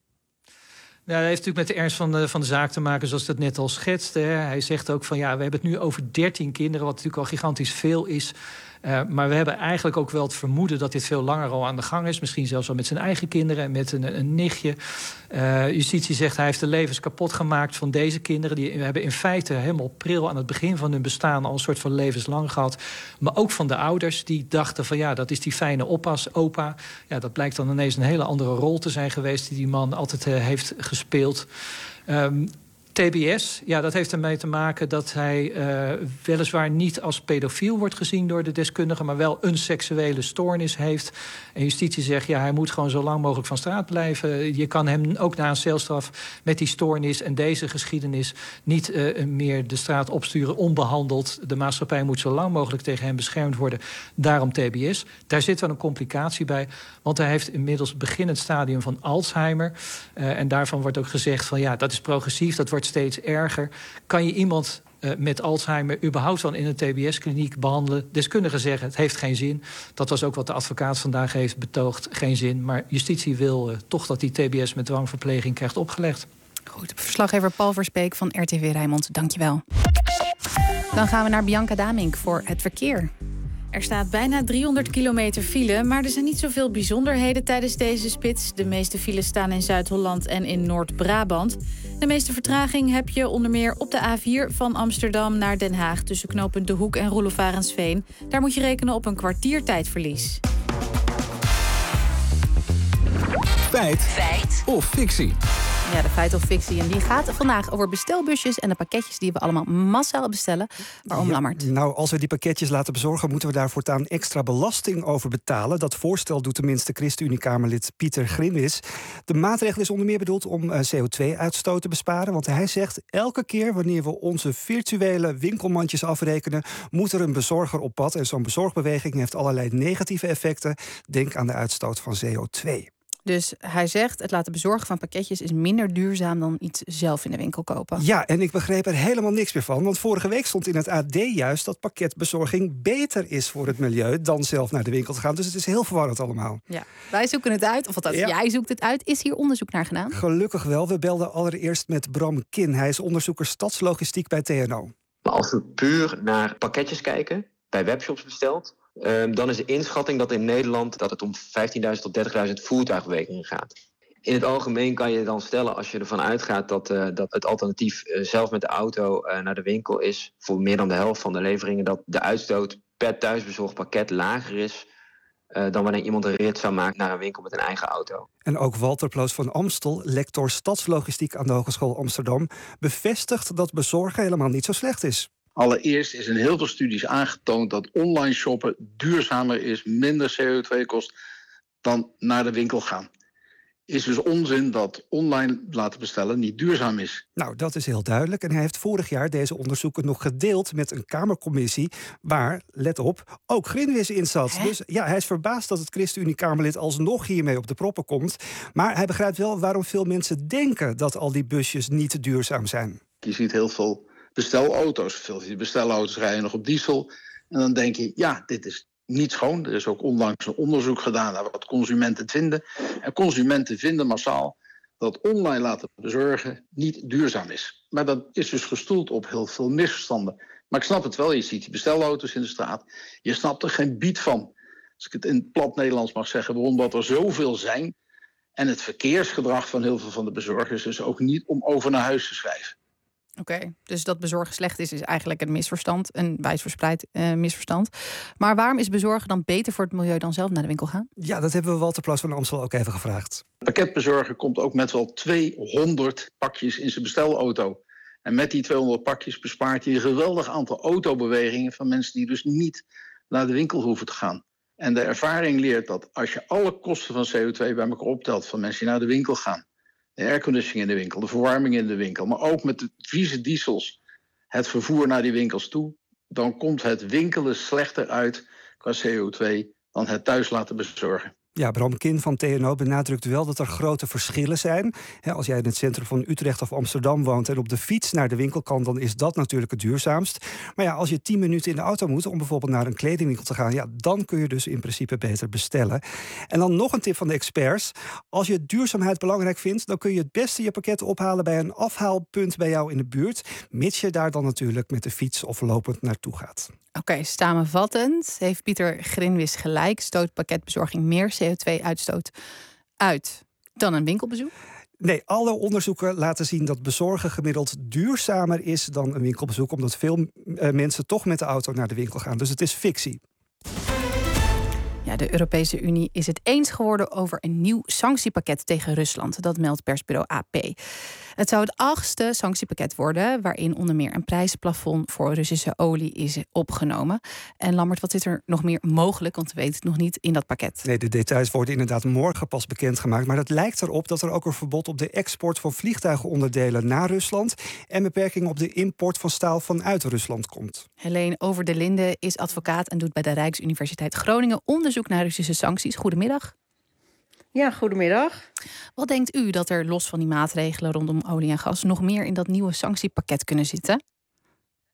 Speaker 13: Ja, dat heeft natuurlijk met de ernst van de, van de zaak te maken, zoals dat net al schetste. Hè. Hij zegt ook van ja, we hebben het nu over dertien kinderen, wat natuurlijk al gigantisch veel is. Uh, maar we hebben eigenlijk ook wel het vermoeden dat dit veel langer al aan de gang is. Misschien zelfs al met zijn eigen kinderen en met een, een nichtje. Uh, justitie zegt hij heeft de levens kapot gemaakt van deze kinderen. Die hebben in feite helemaal pril aan het begin van hun bestaan al een soort van levenslang gehad. Maar ook van de ouders die dachten van ja, dat is die fijne oppas, opa. Ja, dat blijkt dan ineens een hele andere rol te zijn geweest die die man altijd uh, heeft gespeeld. Um, T B S, ja, dat heeft ermee te maken dat hij uh, weliswaar niet als pedofiel wordt gezien door de deskundigen, maar wel een seksuele stoornis heeft. En justitie zegt, ja, hij moet gewoon zo lang mogelijk van straat blijven. Je kan hem ook na een celstraf met die stoornis en deze geschiedenis niet uh, meer de straat opsturen onbehandeld. De maatschappij moet zo lang mogelijk tegen hem beschermd worden. Daarom T B S. Daar zit wel een complicatie bij, want hij heeft inmiddels het beginnend stadium van Alzheimer. Uh, en daarvan wordt ook gezegd van ja, dat is progressief, dat wordt steeds erger. Kan je iemand uh, met Alzheimer überhaupt wel in een T B S-kliniek behandelen? Deskundigen zeggen, het heeft geen zin. Dat was ook wat de advocaat vandaag heeft betoogd, geen zin. Maar justitie wil uh, toch dat die T B S met dwangverpleging krijgt opgelegd.
Speaker 3: Goed, verslaggever Paul Verspeek van R T V Rijnmond, dankjewel. Dan gaan we naar Bianca Damink voor het verkeer.
Speaker 8: Er staat bijna driehonderd kilometer file, maar er zijn niet zoveel bijzonderheden tijdens deze spits. De meeste files staan in Zuid-Holland en in Noord-Brabant. De meeste vertraging heb je onder meer op de A vier van Amsterdam naar Den Haag... tussen knooppunt De Hoek en Roelof Arendsveen. Daar moet je rekenen op een kwartier tijdverlies.
Speaker 18: Feit. Feit. Of fictie.
Speaker 3: Ja, de feit of fictie. En die gaat vandaag over bestelbusjes en de pakketjes die we allemaal massaal bestellen. Waarom,
Speaker 19: Ja,
Speaker 3: Lammert?
Speaker 19: nou, als we die pakketjes laten bezorgen, moeten we daar voortaan extra belasting over betalen. Dat voorstel doet tenminste ChristenUnie-Kamerlid Pieter Grinwis. De maatregel is onder meer bedoeld om uh, C O twee uitstoot te besparen. Want hij zegt, elke keer wanneer we onze virtuele winkelmandjes afrekenen, moet er een bezorger op pad. En zo'n bezorgbeweging heeft allerlei negatieve effecten. Denk aan de uitstoot van C O twee.
Speaker 3: Dus hij zegt, het laten bezorgen van pakketjes is minder duurzaam dan iets zelf in de winkel kopen.
Speaker 19: Ja, en ik begreep er helemaal niks meer van. Want vorige week stond in het A D juist dat pakketbezorging beter is voor het milieu dan zelf naar de winkel te gaan. Dus het is heel verwarrend allemaal.
Speaker 3: Ja, wij zoeken het uit, of althans,
Speaker 19: Ja.
Speaker 3: jij zoekt het uit. Is hier onderzoek naar gedaan?
Speaker 19: Gelukkig wel. We belden allereerst met Bram Kin. Hij is onderzoeker stadslogistiek bij T N O.
Speaker 14: Maar als we puur naar pakketjes kijken, bij webshops besteld, Um, dan is de inschatting dat in Nederland dat het om vijftienduizend tot dertigduizend voertuigbewegingen gaat. In het algemeen kan je dan stellen, als je ervan uitgaat dat, uh, dat het alternatief uh, zelf met de auto uh, naar de winkel is, voor meer dan de helft van de leveringen, dat de uitstoot per thuisbezorgd pakket lager is uh, dan wanneer iemand een rit zou maken naar een winkel met een eigen auto.
Speaker 19: En ook Walter Ploos van Amstel, lector stadslogistiek aan de Hogeschool Amsterdam, bevestigt dat bezorgen helemaal niet zo slecht is.
Speaker 15: Allereerst is in heel veel studies aangetoond dat online shoppen duurzamer is, minder C O twee kost dan naar de winkel gaan. Is dus onzin dat online laten bestellen niet duurzaam is.
Speaker 19: Nou, dat is heel duidelijk. En hij heeft vorig jaar deze onderzoeken nog gedeeld met een Kamercommissie waar, let op, ook Grinwis in zat.
Speaker 3: Hè?
Speaker 19: Dus ja, hij is verbaasd dat het ChristenUnie-Kamerlid alsnog hiermee op de proppen komt. Maar hij begrijpt wel waarom veel mensen denken dat al die busjes niet duurzaam zijn.
Speaker 15: Je ziet heel veel bestelauto's. Veel van die bestelauto's rijden nog op diesel. En dan denk je, ja, dit is niet schoon. Er is ook onlangs een onderzoek gedaan naar wat consumenten vinden. En consumenten vinden massaal dat online laten bezorgen niet duurzaam is. Maar dat is dus gestoeld op heel veel misverstanden. Maar ik snap het wel, je ziet die bestelauto's in de straat. Je snapt er geen biet van. Als ik het in plat Nederlands mag zeggen, waarom dat er zoveel zijn. En het verkeersgedrag van heel veel van de bezorgers is ook niet om over naar huis te schrijven.
Speaker 3: Oké, okay, dus dat bezorgen slecht is, is eigenlijk een misverstand. Een wijdverspreid uh, misverstand. Maar waarom is bezorgen dan beter voor het milieu dan zelf naar de winkel gaan?
Speaker 19: Ja, dat hebben we Walter Ploos van Amstel ook even gevraagd.
Speaker 15: Pakketbezorger komt ook met wel tweehonderd pakjes in zijn bestelauto. En met die tweehonderd pakjes bespaart hij een geweldig aantal autobewegingen van mensen die dus niet naar de winkel hoeven te gaan. En de ervaring leert dat als je alle kosten van C O twee bij elkaar optelt van mensen die naar de winkel gaan, de airconditioning in de winkel, de verwarming in de winkel, maar ook met de vieze diesels, het vervoer naar die winkels toe, dan komt het winkelen slechter uit qua C O twee dan het thuis laten bezorgen.
Speaker 19: Ja, Bram Kin van T N O benadrukt wel dat er grote verschillen zijn. He, als jij in het centrum van Utrecht of Amsterdam woont en op de fiets naar de winkel kan, dan is dat natuurlijk het duurzaamst. Maar ja, als je tien minuten in de auto moet om bijvoorbeeld naar een kledingwinkel te gaan, ja, dan kun je dus in principe beter bestellen. En dan nog een tip van de experts. Als je duurzaamheid belangrijk vindt, dan kun je het beste je pakket ophalen bij een afhaalpunt bij jou in de buurt, mits je daar dan natuurlijk met de fiets of lopend naartoe gaat.
Speaker 3: Oké, okay, samenvattend heeft Pieter Grinwis gelijk. Stoot pakketbezorging meer C O twee uitstoot uit dan een winkelbezoek?
Speaker 19: Nee, alle onderzoeken laten zien dat bezorgen gemiddeld duurzamer is dan een winkelbezoek, omdat veel uh, mensen toch met de auto naar de winkel gaan. Dus het is fictie. Ja,
Speaker 3: de Europese Unie is het eens geworden over een nieuw sanctiepakket tegen Rusland. Dat meldt persbureau A P. Het zou het achtste sanctiepakket worden, waarin onder meer een prijsplafond voor Russische olie is opgenomen. En Lammert, wat is er nog meer mogelijk? Want we weten het nog niet in dat pakket.
Speaker 19: Nee, de details worden inderdaad morgen pas bekendgemaakt. Maar het lijkt erop dat er ook een verbod op de export van vliegtuigenonderdelen naar Rusland en beperking op de import van staal vanuit Rusland komt.
Speaker 3: Helene Over de Linde is advocaat en doet bij de Rijksuniversiteit Groningen onderzoek naar Russische sancties. Goedemiddag.
Speaker 16: Ja, goedemiddag.
Speaker 3: Wat denkt u dat er los van die maatregelen rondom olie en gas nog meer in dat nieuwe sanctiepakket kunnen zitten?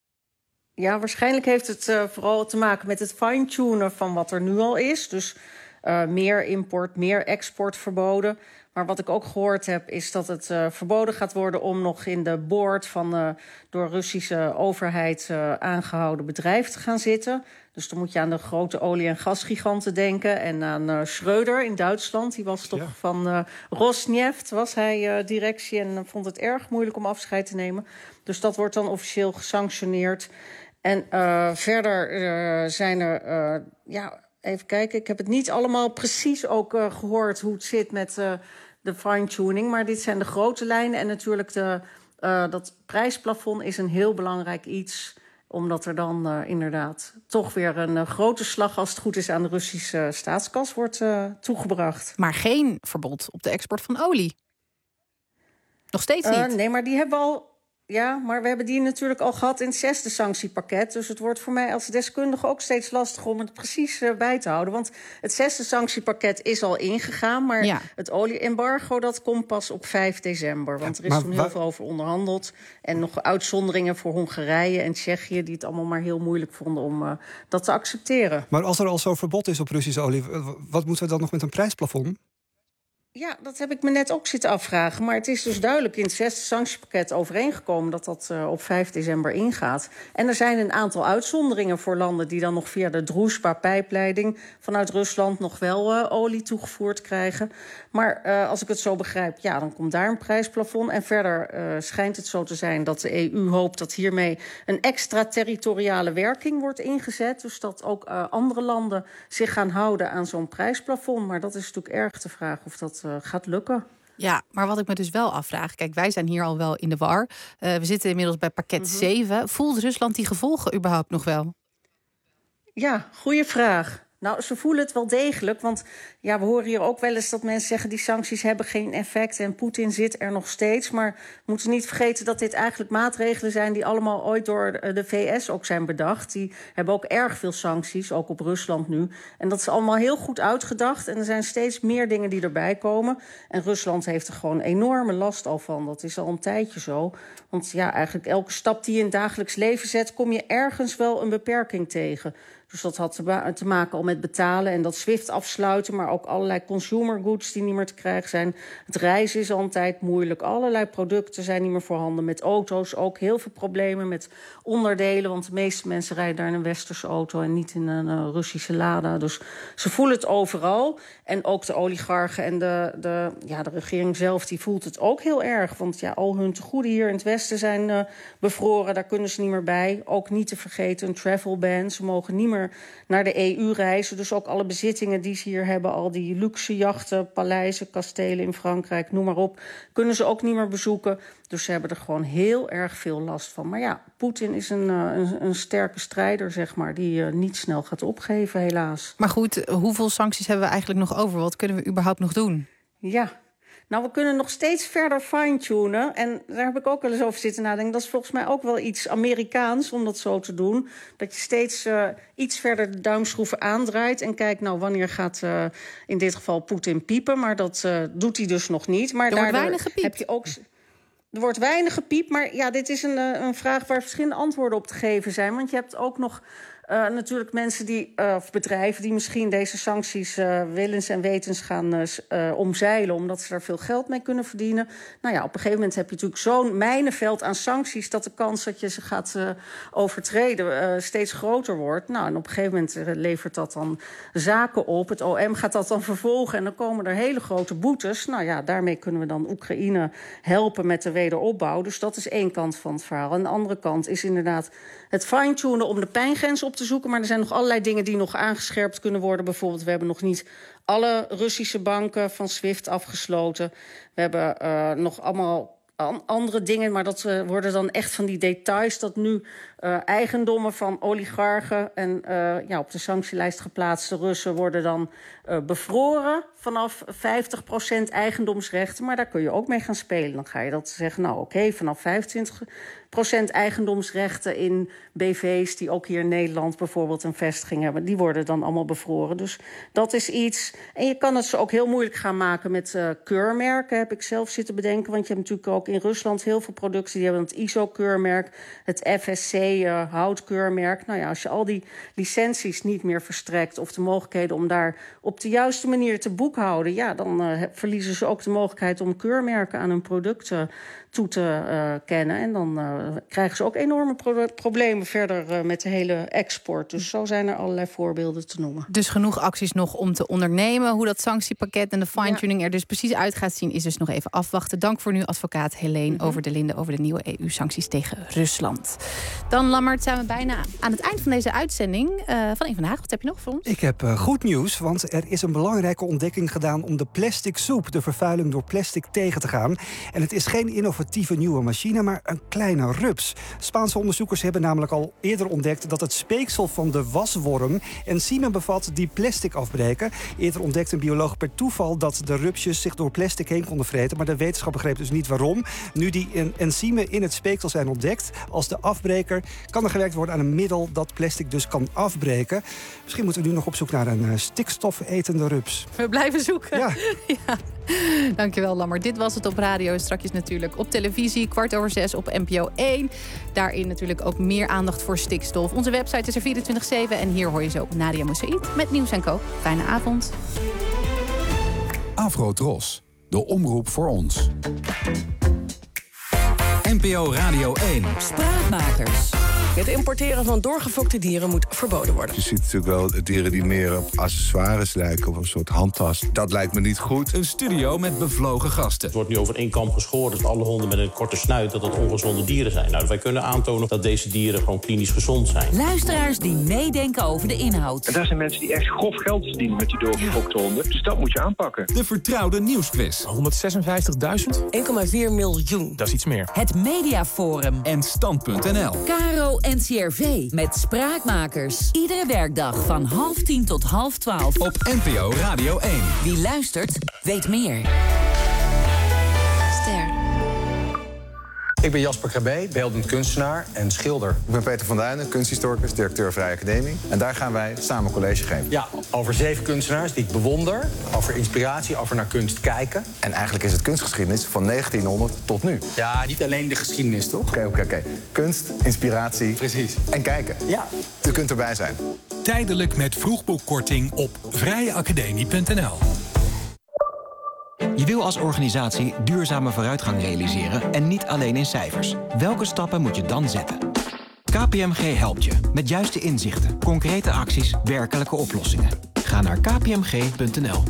Speaker 16: Ja, waarschijnlijk heeft het uh, vooral te maken met het fine-tunen van wat er nu al is. Dus Uh, meer import, meer export verboden. Maar wat ik ook gehoord heb, is dat het uh, verboden gaat worden om nog in de board van uh, door Russische overheid uh, aangehouden bedrijf te gaan zitten. Dus dan moet je aan de grote olie- en gasgiganten denken. En aan uh, Schröder in Duitsland. Die was toch ja. van uh, Rosneft, was hij uh, directie. En vond het erg moeilijk om afscheid te nemen. Dus dat wordt dan officieel gesanctioneerd. En uh, verder uh, zijn er... Uh, ja, even kijken, ik heb het niet allemaal precies ook uh, gehoord hoe het zit met uh, de fine-tuning. Maar dit zijn de grote lijnen. En natuurlijk de, uh, dat prijsplafond is een heel belangrijk iets, omdat er dan uh, inderdaad toch weer een uh, grote slag, als het goed is, aan de Russische uh, staatskas wordt uh, toegebracht.
Speaker 3: Maar geen verbod op de export van olie? Nog steeds niet?
Speaker 16: Uh, nee, maar die hebben we al... Ja, maar we hebben die natuurlijk al gehad in het zesde sanctiepakket. Dus het wordt voor mij als deskundige ook steeds lastig om het precies uh, bij te houden. Want het zesde sanctiepakket is al ingegaan. Maar ja. het olie-embargo, dat komt pas op vijf december. Want er is ja, toen heel veel over onderhandeld. En nog uitzonderingen voor Hongarije en Tsjechië, die het allemaal maar heel moeilijk vonden om uh, dat te accepteren.
Speaker 19: Maar als er al zo'n verbod is op Russische olie, wat moeten we dan nog met een prijsplafond?
Speaker 16: Ja, dat heb ik me net ook zitten afvragen. Maar het is dus duidelijk in het zesde sanctiepakket overeengekomen dat dat uh, op vijf december ingaat. En er zijn een aantal uitzonderingen voor landen die dan nog via de Druzhba-pijpleiding vanuit Rusland nog wel uh, olie toegevoerd krijgen. Maar uh, als ik het zo begrijp, ja, dan komt daar een prijsplafond. En verder uh, schijnt het zo te zijn dat de E U hoopt dat hiermee een extraterritoriale werking wordt ingezet. Dus dat ook uh, andere landen zich gaan houden aan zo'n prijsplafond. Maar dat is natuurlijk erg de vraag of dat Uh, gaat lukken.
Speaker 3: Ja, maar wat ik me dus wel afvraag, kijk, wij zijn hier al wel in de war. Uh, we zitten inmiddels bij pakket mm-hmm. zeven. Voelt Rusland die gevolgen überhaupt nog wel?
Speaker 16: Ja, goede vraag. Nou, ze voelen het wel degelijk, want ja, we horen hier ook wel eens dat mensen zeggen die sancties hebben geen effect en Poetin zit er nog steeds. Maar we moeten niet vergeten dat dit eigenlijk maatregelen zijn die allemaal ooit door de V S ook zijn bedacht. Die hebben ook erg veel sancties, ook op Rusland nu. En dat is allemaal heel goed uitgedacht en er zijn steeds meer dingen die erbij komen. En Rusland heeft er gewoon enorme last al van. Dat is al een tijdje zo. Want ja, eigenlijk elke stap die je in het dagelijks leven zet, kom je ergens wel een beperking tegen. Dus dat had te maken al met betalen en dat SWIFT afsluiten, maar ook allerlei consumer goods die niet meer te krijgen zijn. Het reizen is al een tijd moeilijk. Allerlei producten zijn niet meer voorhanden. Met auto's ook heel veel problemen met onderdelen, want de meeste mensen rijden daar in een westerse auto en niet in een uh, Russische Lada. Dus ze voelen het overal. En ook de oligarchen en de, de, ja, de regering zelf, die voelt het ook heel erg. Want ja, al hun tegoeden hier in het westen zijn uh, bevroren, daar kunnen ze niet meer bij. Ook niet te vergeten een travel ban. Ze mogen niet meer naar de E U reizen. Dus ook alle bezittingen die ze hier hebben, al die luxe jachten, paleizen, kastelen in Frankrijk, noem maar op, kunnen ze ook niet meer bezoeken. Dus ze hebben er gewoon heel erg veel last van. Maar ja, Poetin is een, een, een sterke strijder, zeg maar, die uh, niet snel gaat opgeven, helaas.
Speaker 3: Maar goed, hoeveel sancties hebben we eigenlijk nog over? Wat kunnen we überhaupt nog doen?
Speaker 16: Ja. Nou, we kunnen nog steeds verder fine-tunen. En daar heb ik ook wel eens over zitten nadenken. Dat is volgens mij ook wel iets Amerikaans om dat zo te doen. Dat je steeds uh, iets verder de duimschroeven aandraait. En kijkt, nou, wanneer gaat uh, in dit geval Poetin piepen. Maar dat uh, doet hij dus nog niet. Maar
Speaker 3: er wordt weinig gepiept.
Speaker 16: Heb je ook... Er wordt weinig gepiept, maar ja, dit is een, een vraag waar verschillende antwoorden op te geven zijn. Want je hebt ook nog uh, natuurlijk mensen die, uh, of bedrijven die misschien deze sancties uh, willens en wetens gaan uh, uh, omzeilen, omdat ze daar veel geld mee kunnen verdienen. Nou ja, op een gegeven moment heb je natuurlijk zo'n mijnenveld aan sancties dat de kans dat je ze gaat uh, overtreden uh, steeds groter wordt. Nou, en op een gegeven moment uh, levert dat dan zaken op. Het O M gaat dat dan vervolgen en dan komen er hele grote boetes. Nou ja, daarmee kunnen we dan Oekraïne helpen met de wederopbouw. Dus dat is één kant van het verhaal. En de andere kant is inderdaad het fine-tunen om de pijngrens op te zoeken. Maar er zijn nog allerlei dingen die nog aangescherpt kunnen worden. Bijvoorbeeld, we hebben nog niet alle Russische banken van SWIFT afgesloten. We hebben uh, nog allemaal andere dingen, maar dat uh, worden dan echt van die details, dat nu uh, eigendommen van oligarchen en uh, ja, op de sanctielijst geplaatste Russen worden dan uh, bevroren vanaf vijftig procent eigendomsrechten. Maar daar kun je ook mee gaan spelen. Dan ga je dat zeggen, nou oké, okay, vanaf vijfentwintig procent eigendomsrechten in B V's die ook hier in Nederland bijvoorbeeld een vestiging hebben, die worden dan allemaal bevroren. Dus dat is iets. En je kan het ze ook heel moeilijk gaan maken met uh, keurmerken, heb ik zelf zitten bedenken. Want je hebt natuurlijk ook in Rusland heel veel producten die hebben het I S O-keurmerk, het F S C. houtkeurmerk. Nou ja, als je al die licenties niet meer verstrekt of de mogelijkheden om daar op de juiste manier te boekhouden, ja, dan uh, verliezen ze ook de mogelijkheid om keurmerken aan hun producten toe te uh, kennen. En dan uh, krijgen ze ook enorme pro- problemen verder uh, met de hele export. Dus zo zijn er allerlei voorbeelden te noemen.
Speaker 3: Dus genoeg acties nog om te ondernemen. Hoe dat sanctiepakket en de fine-tuning er dus precies uit gaat zien, is dus nog even afwachten. Dank voor nu, advocaat Helene mm-hmm. Over de Linde over de nieuwe E U-sancties tegen Rusland. Dan, Lammert, zijn we bijna aan het eind van deze uitzending uh, van Eén Vandaag. Wat heb je nog voor ons?
Speaker 19: Ik heb uh, goed nieuws, want er is een belangrijke ontdekking gedaan om de plastic soep, de vervuiling door plastic, tegen te gaan. En het is geen innovatieve nieuwe machine, maar een kleine rups. Spaanse onderzoekers hebben namelijk al eerder ontdekt dat het speeksel van de wasworm enzymen bevat die plastic afbreken. Eerder ontdekte een bioloog per toeval dat de rupsjes zich door plastic heen konden vreten, maar de wetenschap begreep dus niet waarom. Nu die enzymen in het speeksel zijn ontdekt als de afbreker, kan er gewerkt worden aan een middel dat plastic dus kan afbreken. Misschien moeten we nu nog op zoek naar een uh, stikstofetende rups.
Speaker 3: We blijven zoeken.
Speaker 19: Ja.
Speaker 3: ja. Dankjewel, Lammert. Dit was het op radio. Strakjes natuurlijk op televisie, kwart over zes op N P O één. Daarin natuurlijk ook meer aandacht voor stikstof. Onze website is er vierentwintig zeven en hier hoor je zo Nadia Moussaïd met Nieuws en Co. Fijne avond.
Speaker 18: Afro-Tros, de omroep voor ons. N P O Radio één.
Speaker 6: Spraakmakers. Het importeren van doorgefokte dieren moet verboden worden.
Speaker 17: Je ziet natuurlijk wel dieren die meer op accessoires lijken, of een soort handtas. Dat lijkt me niet goed.
Speaker 18: Een studio met bevlogen gasten.
Speaker 20: Het wordt nu over één kam geschoren dat alle honden met een korte snuit dat het ongezonde dieren zijn. Nou, wij kunnen aantonen dat deze dieren gewoon klinisch gezond zijn.
Speaker 6: Luisteraars die meedenken over de inhoud.
Speaker 24: En daar zijn mensen die echt grof geld verdienen met die doorgefokte ja. honden. Dus dat moet je aanpakken.
Speaker 18: De vertrouwde nieuwsquiz.
Speaker 6: honderdzesenvijftigduizend? één komma vier miljoen.
Speaker 18: Dat is iets meer.
Speaker 6: Het Mediaforum.
Speaker 18: En Stand punt n l.
Speaker 6: Caro N C R V met Spraakmakers. Iedere werkdag van half tien tot half twaalf.
Speaker 18: Op N P O Radio één.
Speaker 6: Wie luistert, weet meer. Ster.
Speaker 25: Ik ben Jasper Krabbe, beeldend kunstenaar en schilder.
Speaker 26: Ik ben Peter van Duinen, kunsthistoricus, directeur Vrije Academie. En daar gaan wij samen college geven.
Speaker 25: Ja, over zeven kunstenaars die ik bewonder. Over inspiratie, over naar kunst kijken.
Speaker 26: En eigenlijk is het kunstgeschiedenis van negentienhonderd tot nu.
Speaker 25: Ja, niet alleen de geschiedenis, toch?
Speaker 26: Oké, oké, oké. Kunst, inspiratie.
Speaker 25: Precies.
Speaker 26: En kijken.
Speaker 25: Ja.
Speaker 26: U kunt erbij zijn.
Speaker 18: Tijdelijk met vroegboekkorting op vrije academie punt n l.
Speaker 27: Je wil als organisatie duurzame vooruitgang realiseren en niet alleen in cijfers. Welke stappen moet je dan zetten? K P M G helpt je met juiste inzichten, concrete acties, werkelijke oplossingen. Ga naar k p m g punt n l.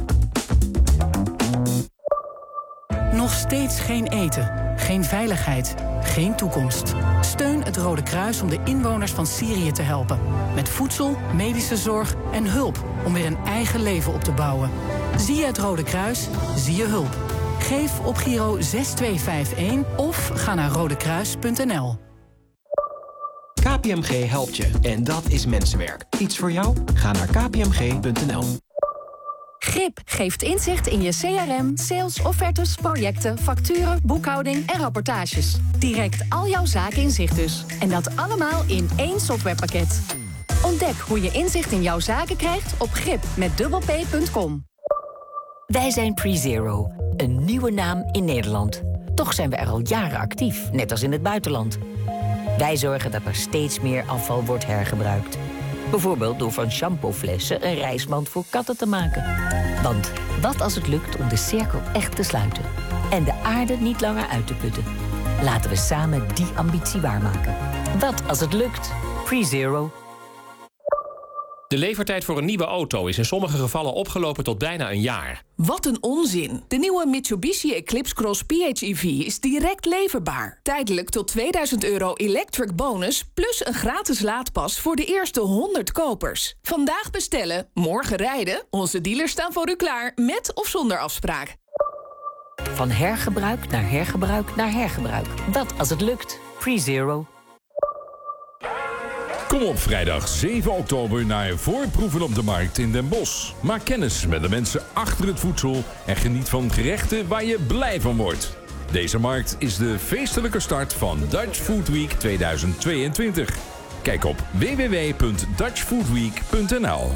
Speaker 28: Nog steeds geen eten, geen veiligheid, geen toekomst. Steun het Rode Kruis om de inwoners van Syrië te helpen. Met voedsel, medische zorg en hulp om weer een eigen leven op te bouwen. Zie je het Rode Kruis, zie je hulp. Geef op Giro zes twee vijf een of ga naar rodekruis punt n l.
Speaker 27: K P M G helpt je en dat is mensenwerk. Iets voor jou? Ga naar k p m g punt n l.
Speaker 29: Grip geeft inzicht in je C R M, sales, offertes, projecten, facturen, boekhouding en rapportages. Direct al jouw zaken in zicht dus. En dat allemaal in één softwarepakket. Ontdek hoe je inzicht in jouw zaken krijgt op grip met dubbel p punt com.
Speaker 30: Wij zijn PreZero, een nieuwe naam in Nederland. Toch zijn we er al jaren actief, net als in het buitenland. Wij zorgen dat er steeds meer afval wordt hergebruikt. Bijvoorbeeld door van shampooflessen een reismand voor katten te maken. Want wat als het lukt om de cirkel echt te sluiten? En de aarde niet langer uit te putten? Laten we samen die ambitie waarmaken. Wat als het lukt? PreZero.
Speaker 31: De levertijd voor een nieuwe auto is in sommige gevallen opgelopen tot bijna een jaar.
Speaker 32: Wat een onzin. De nieuwe Mitsubishi Eclipse Cross P H E V is direct leverbaar. Tijdelijk tot tweeduizend euro electric bonus plus een gratis laadpas voor de eerste honderd kopers. Vandaag bestellen, morgen rijden. Onze dealers staan voor u klaar, met of zonder afspraak.
Speaker 30: Van hergebruik naar hergebruik naar hergebruik. Wat als het lukt? PreZero.
Speaker 33: Kom op vrijdag zeven oktober naar Voorproeven op de Markt in Den Bosch. Maak kennis met de mensen achter het voedsel en geniet van gerechten waar je blij van wordt. Deze markt is de feestelijke start van Dutch Food Week tweeduizend tweeëntwintig. Kijk op w w w punt dutch food week punt n l.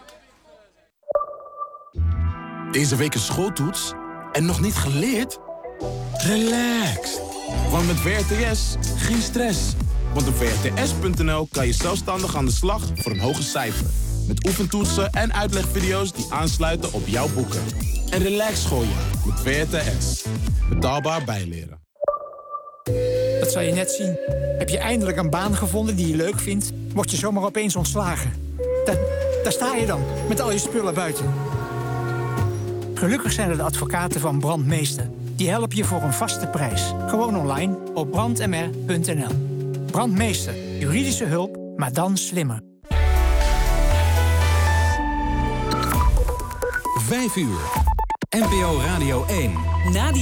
Speaker 34: Deze week een schooltoets en nog niet geleerd? Relax, want met W R T S geen stress. Want op V R T S punt N L kan je zelfstandig aan de slag voor een hoger cijfer. Met oefentoetsen en uitlegvideo's die aansluiten op jouw boeken. En relax schooljaar met V R T S. Betaalbaar bijleren.
Speaker 1: Dat zal je net zien. Heb je eindelijk een baan gevonden die je leuk vindt, word je zomaar opeens ontslagen. Da- daar sta je dan, met al je spullen buiten. Gelukkig zijn er de advocaten van Brandmeester. Die helpen je voor een vaste prijs. Gewoon online op brand m r punt n l. Brandmeester. Juridische hulp, maar dan slimmer.
Speaker 2: Vijf uur. N P O Radio één.
Speaker 6: Na die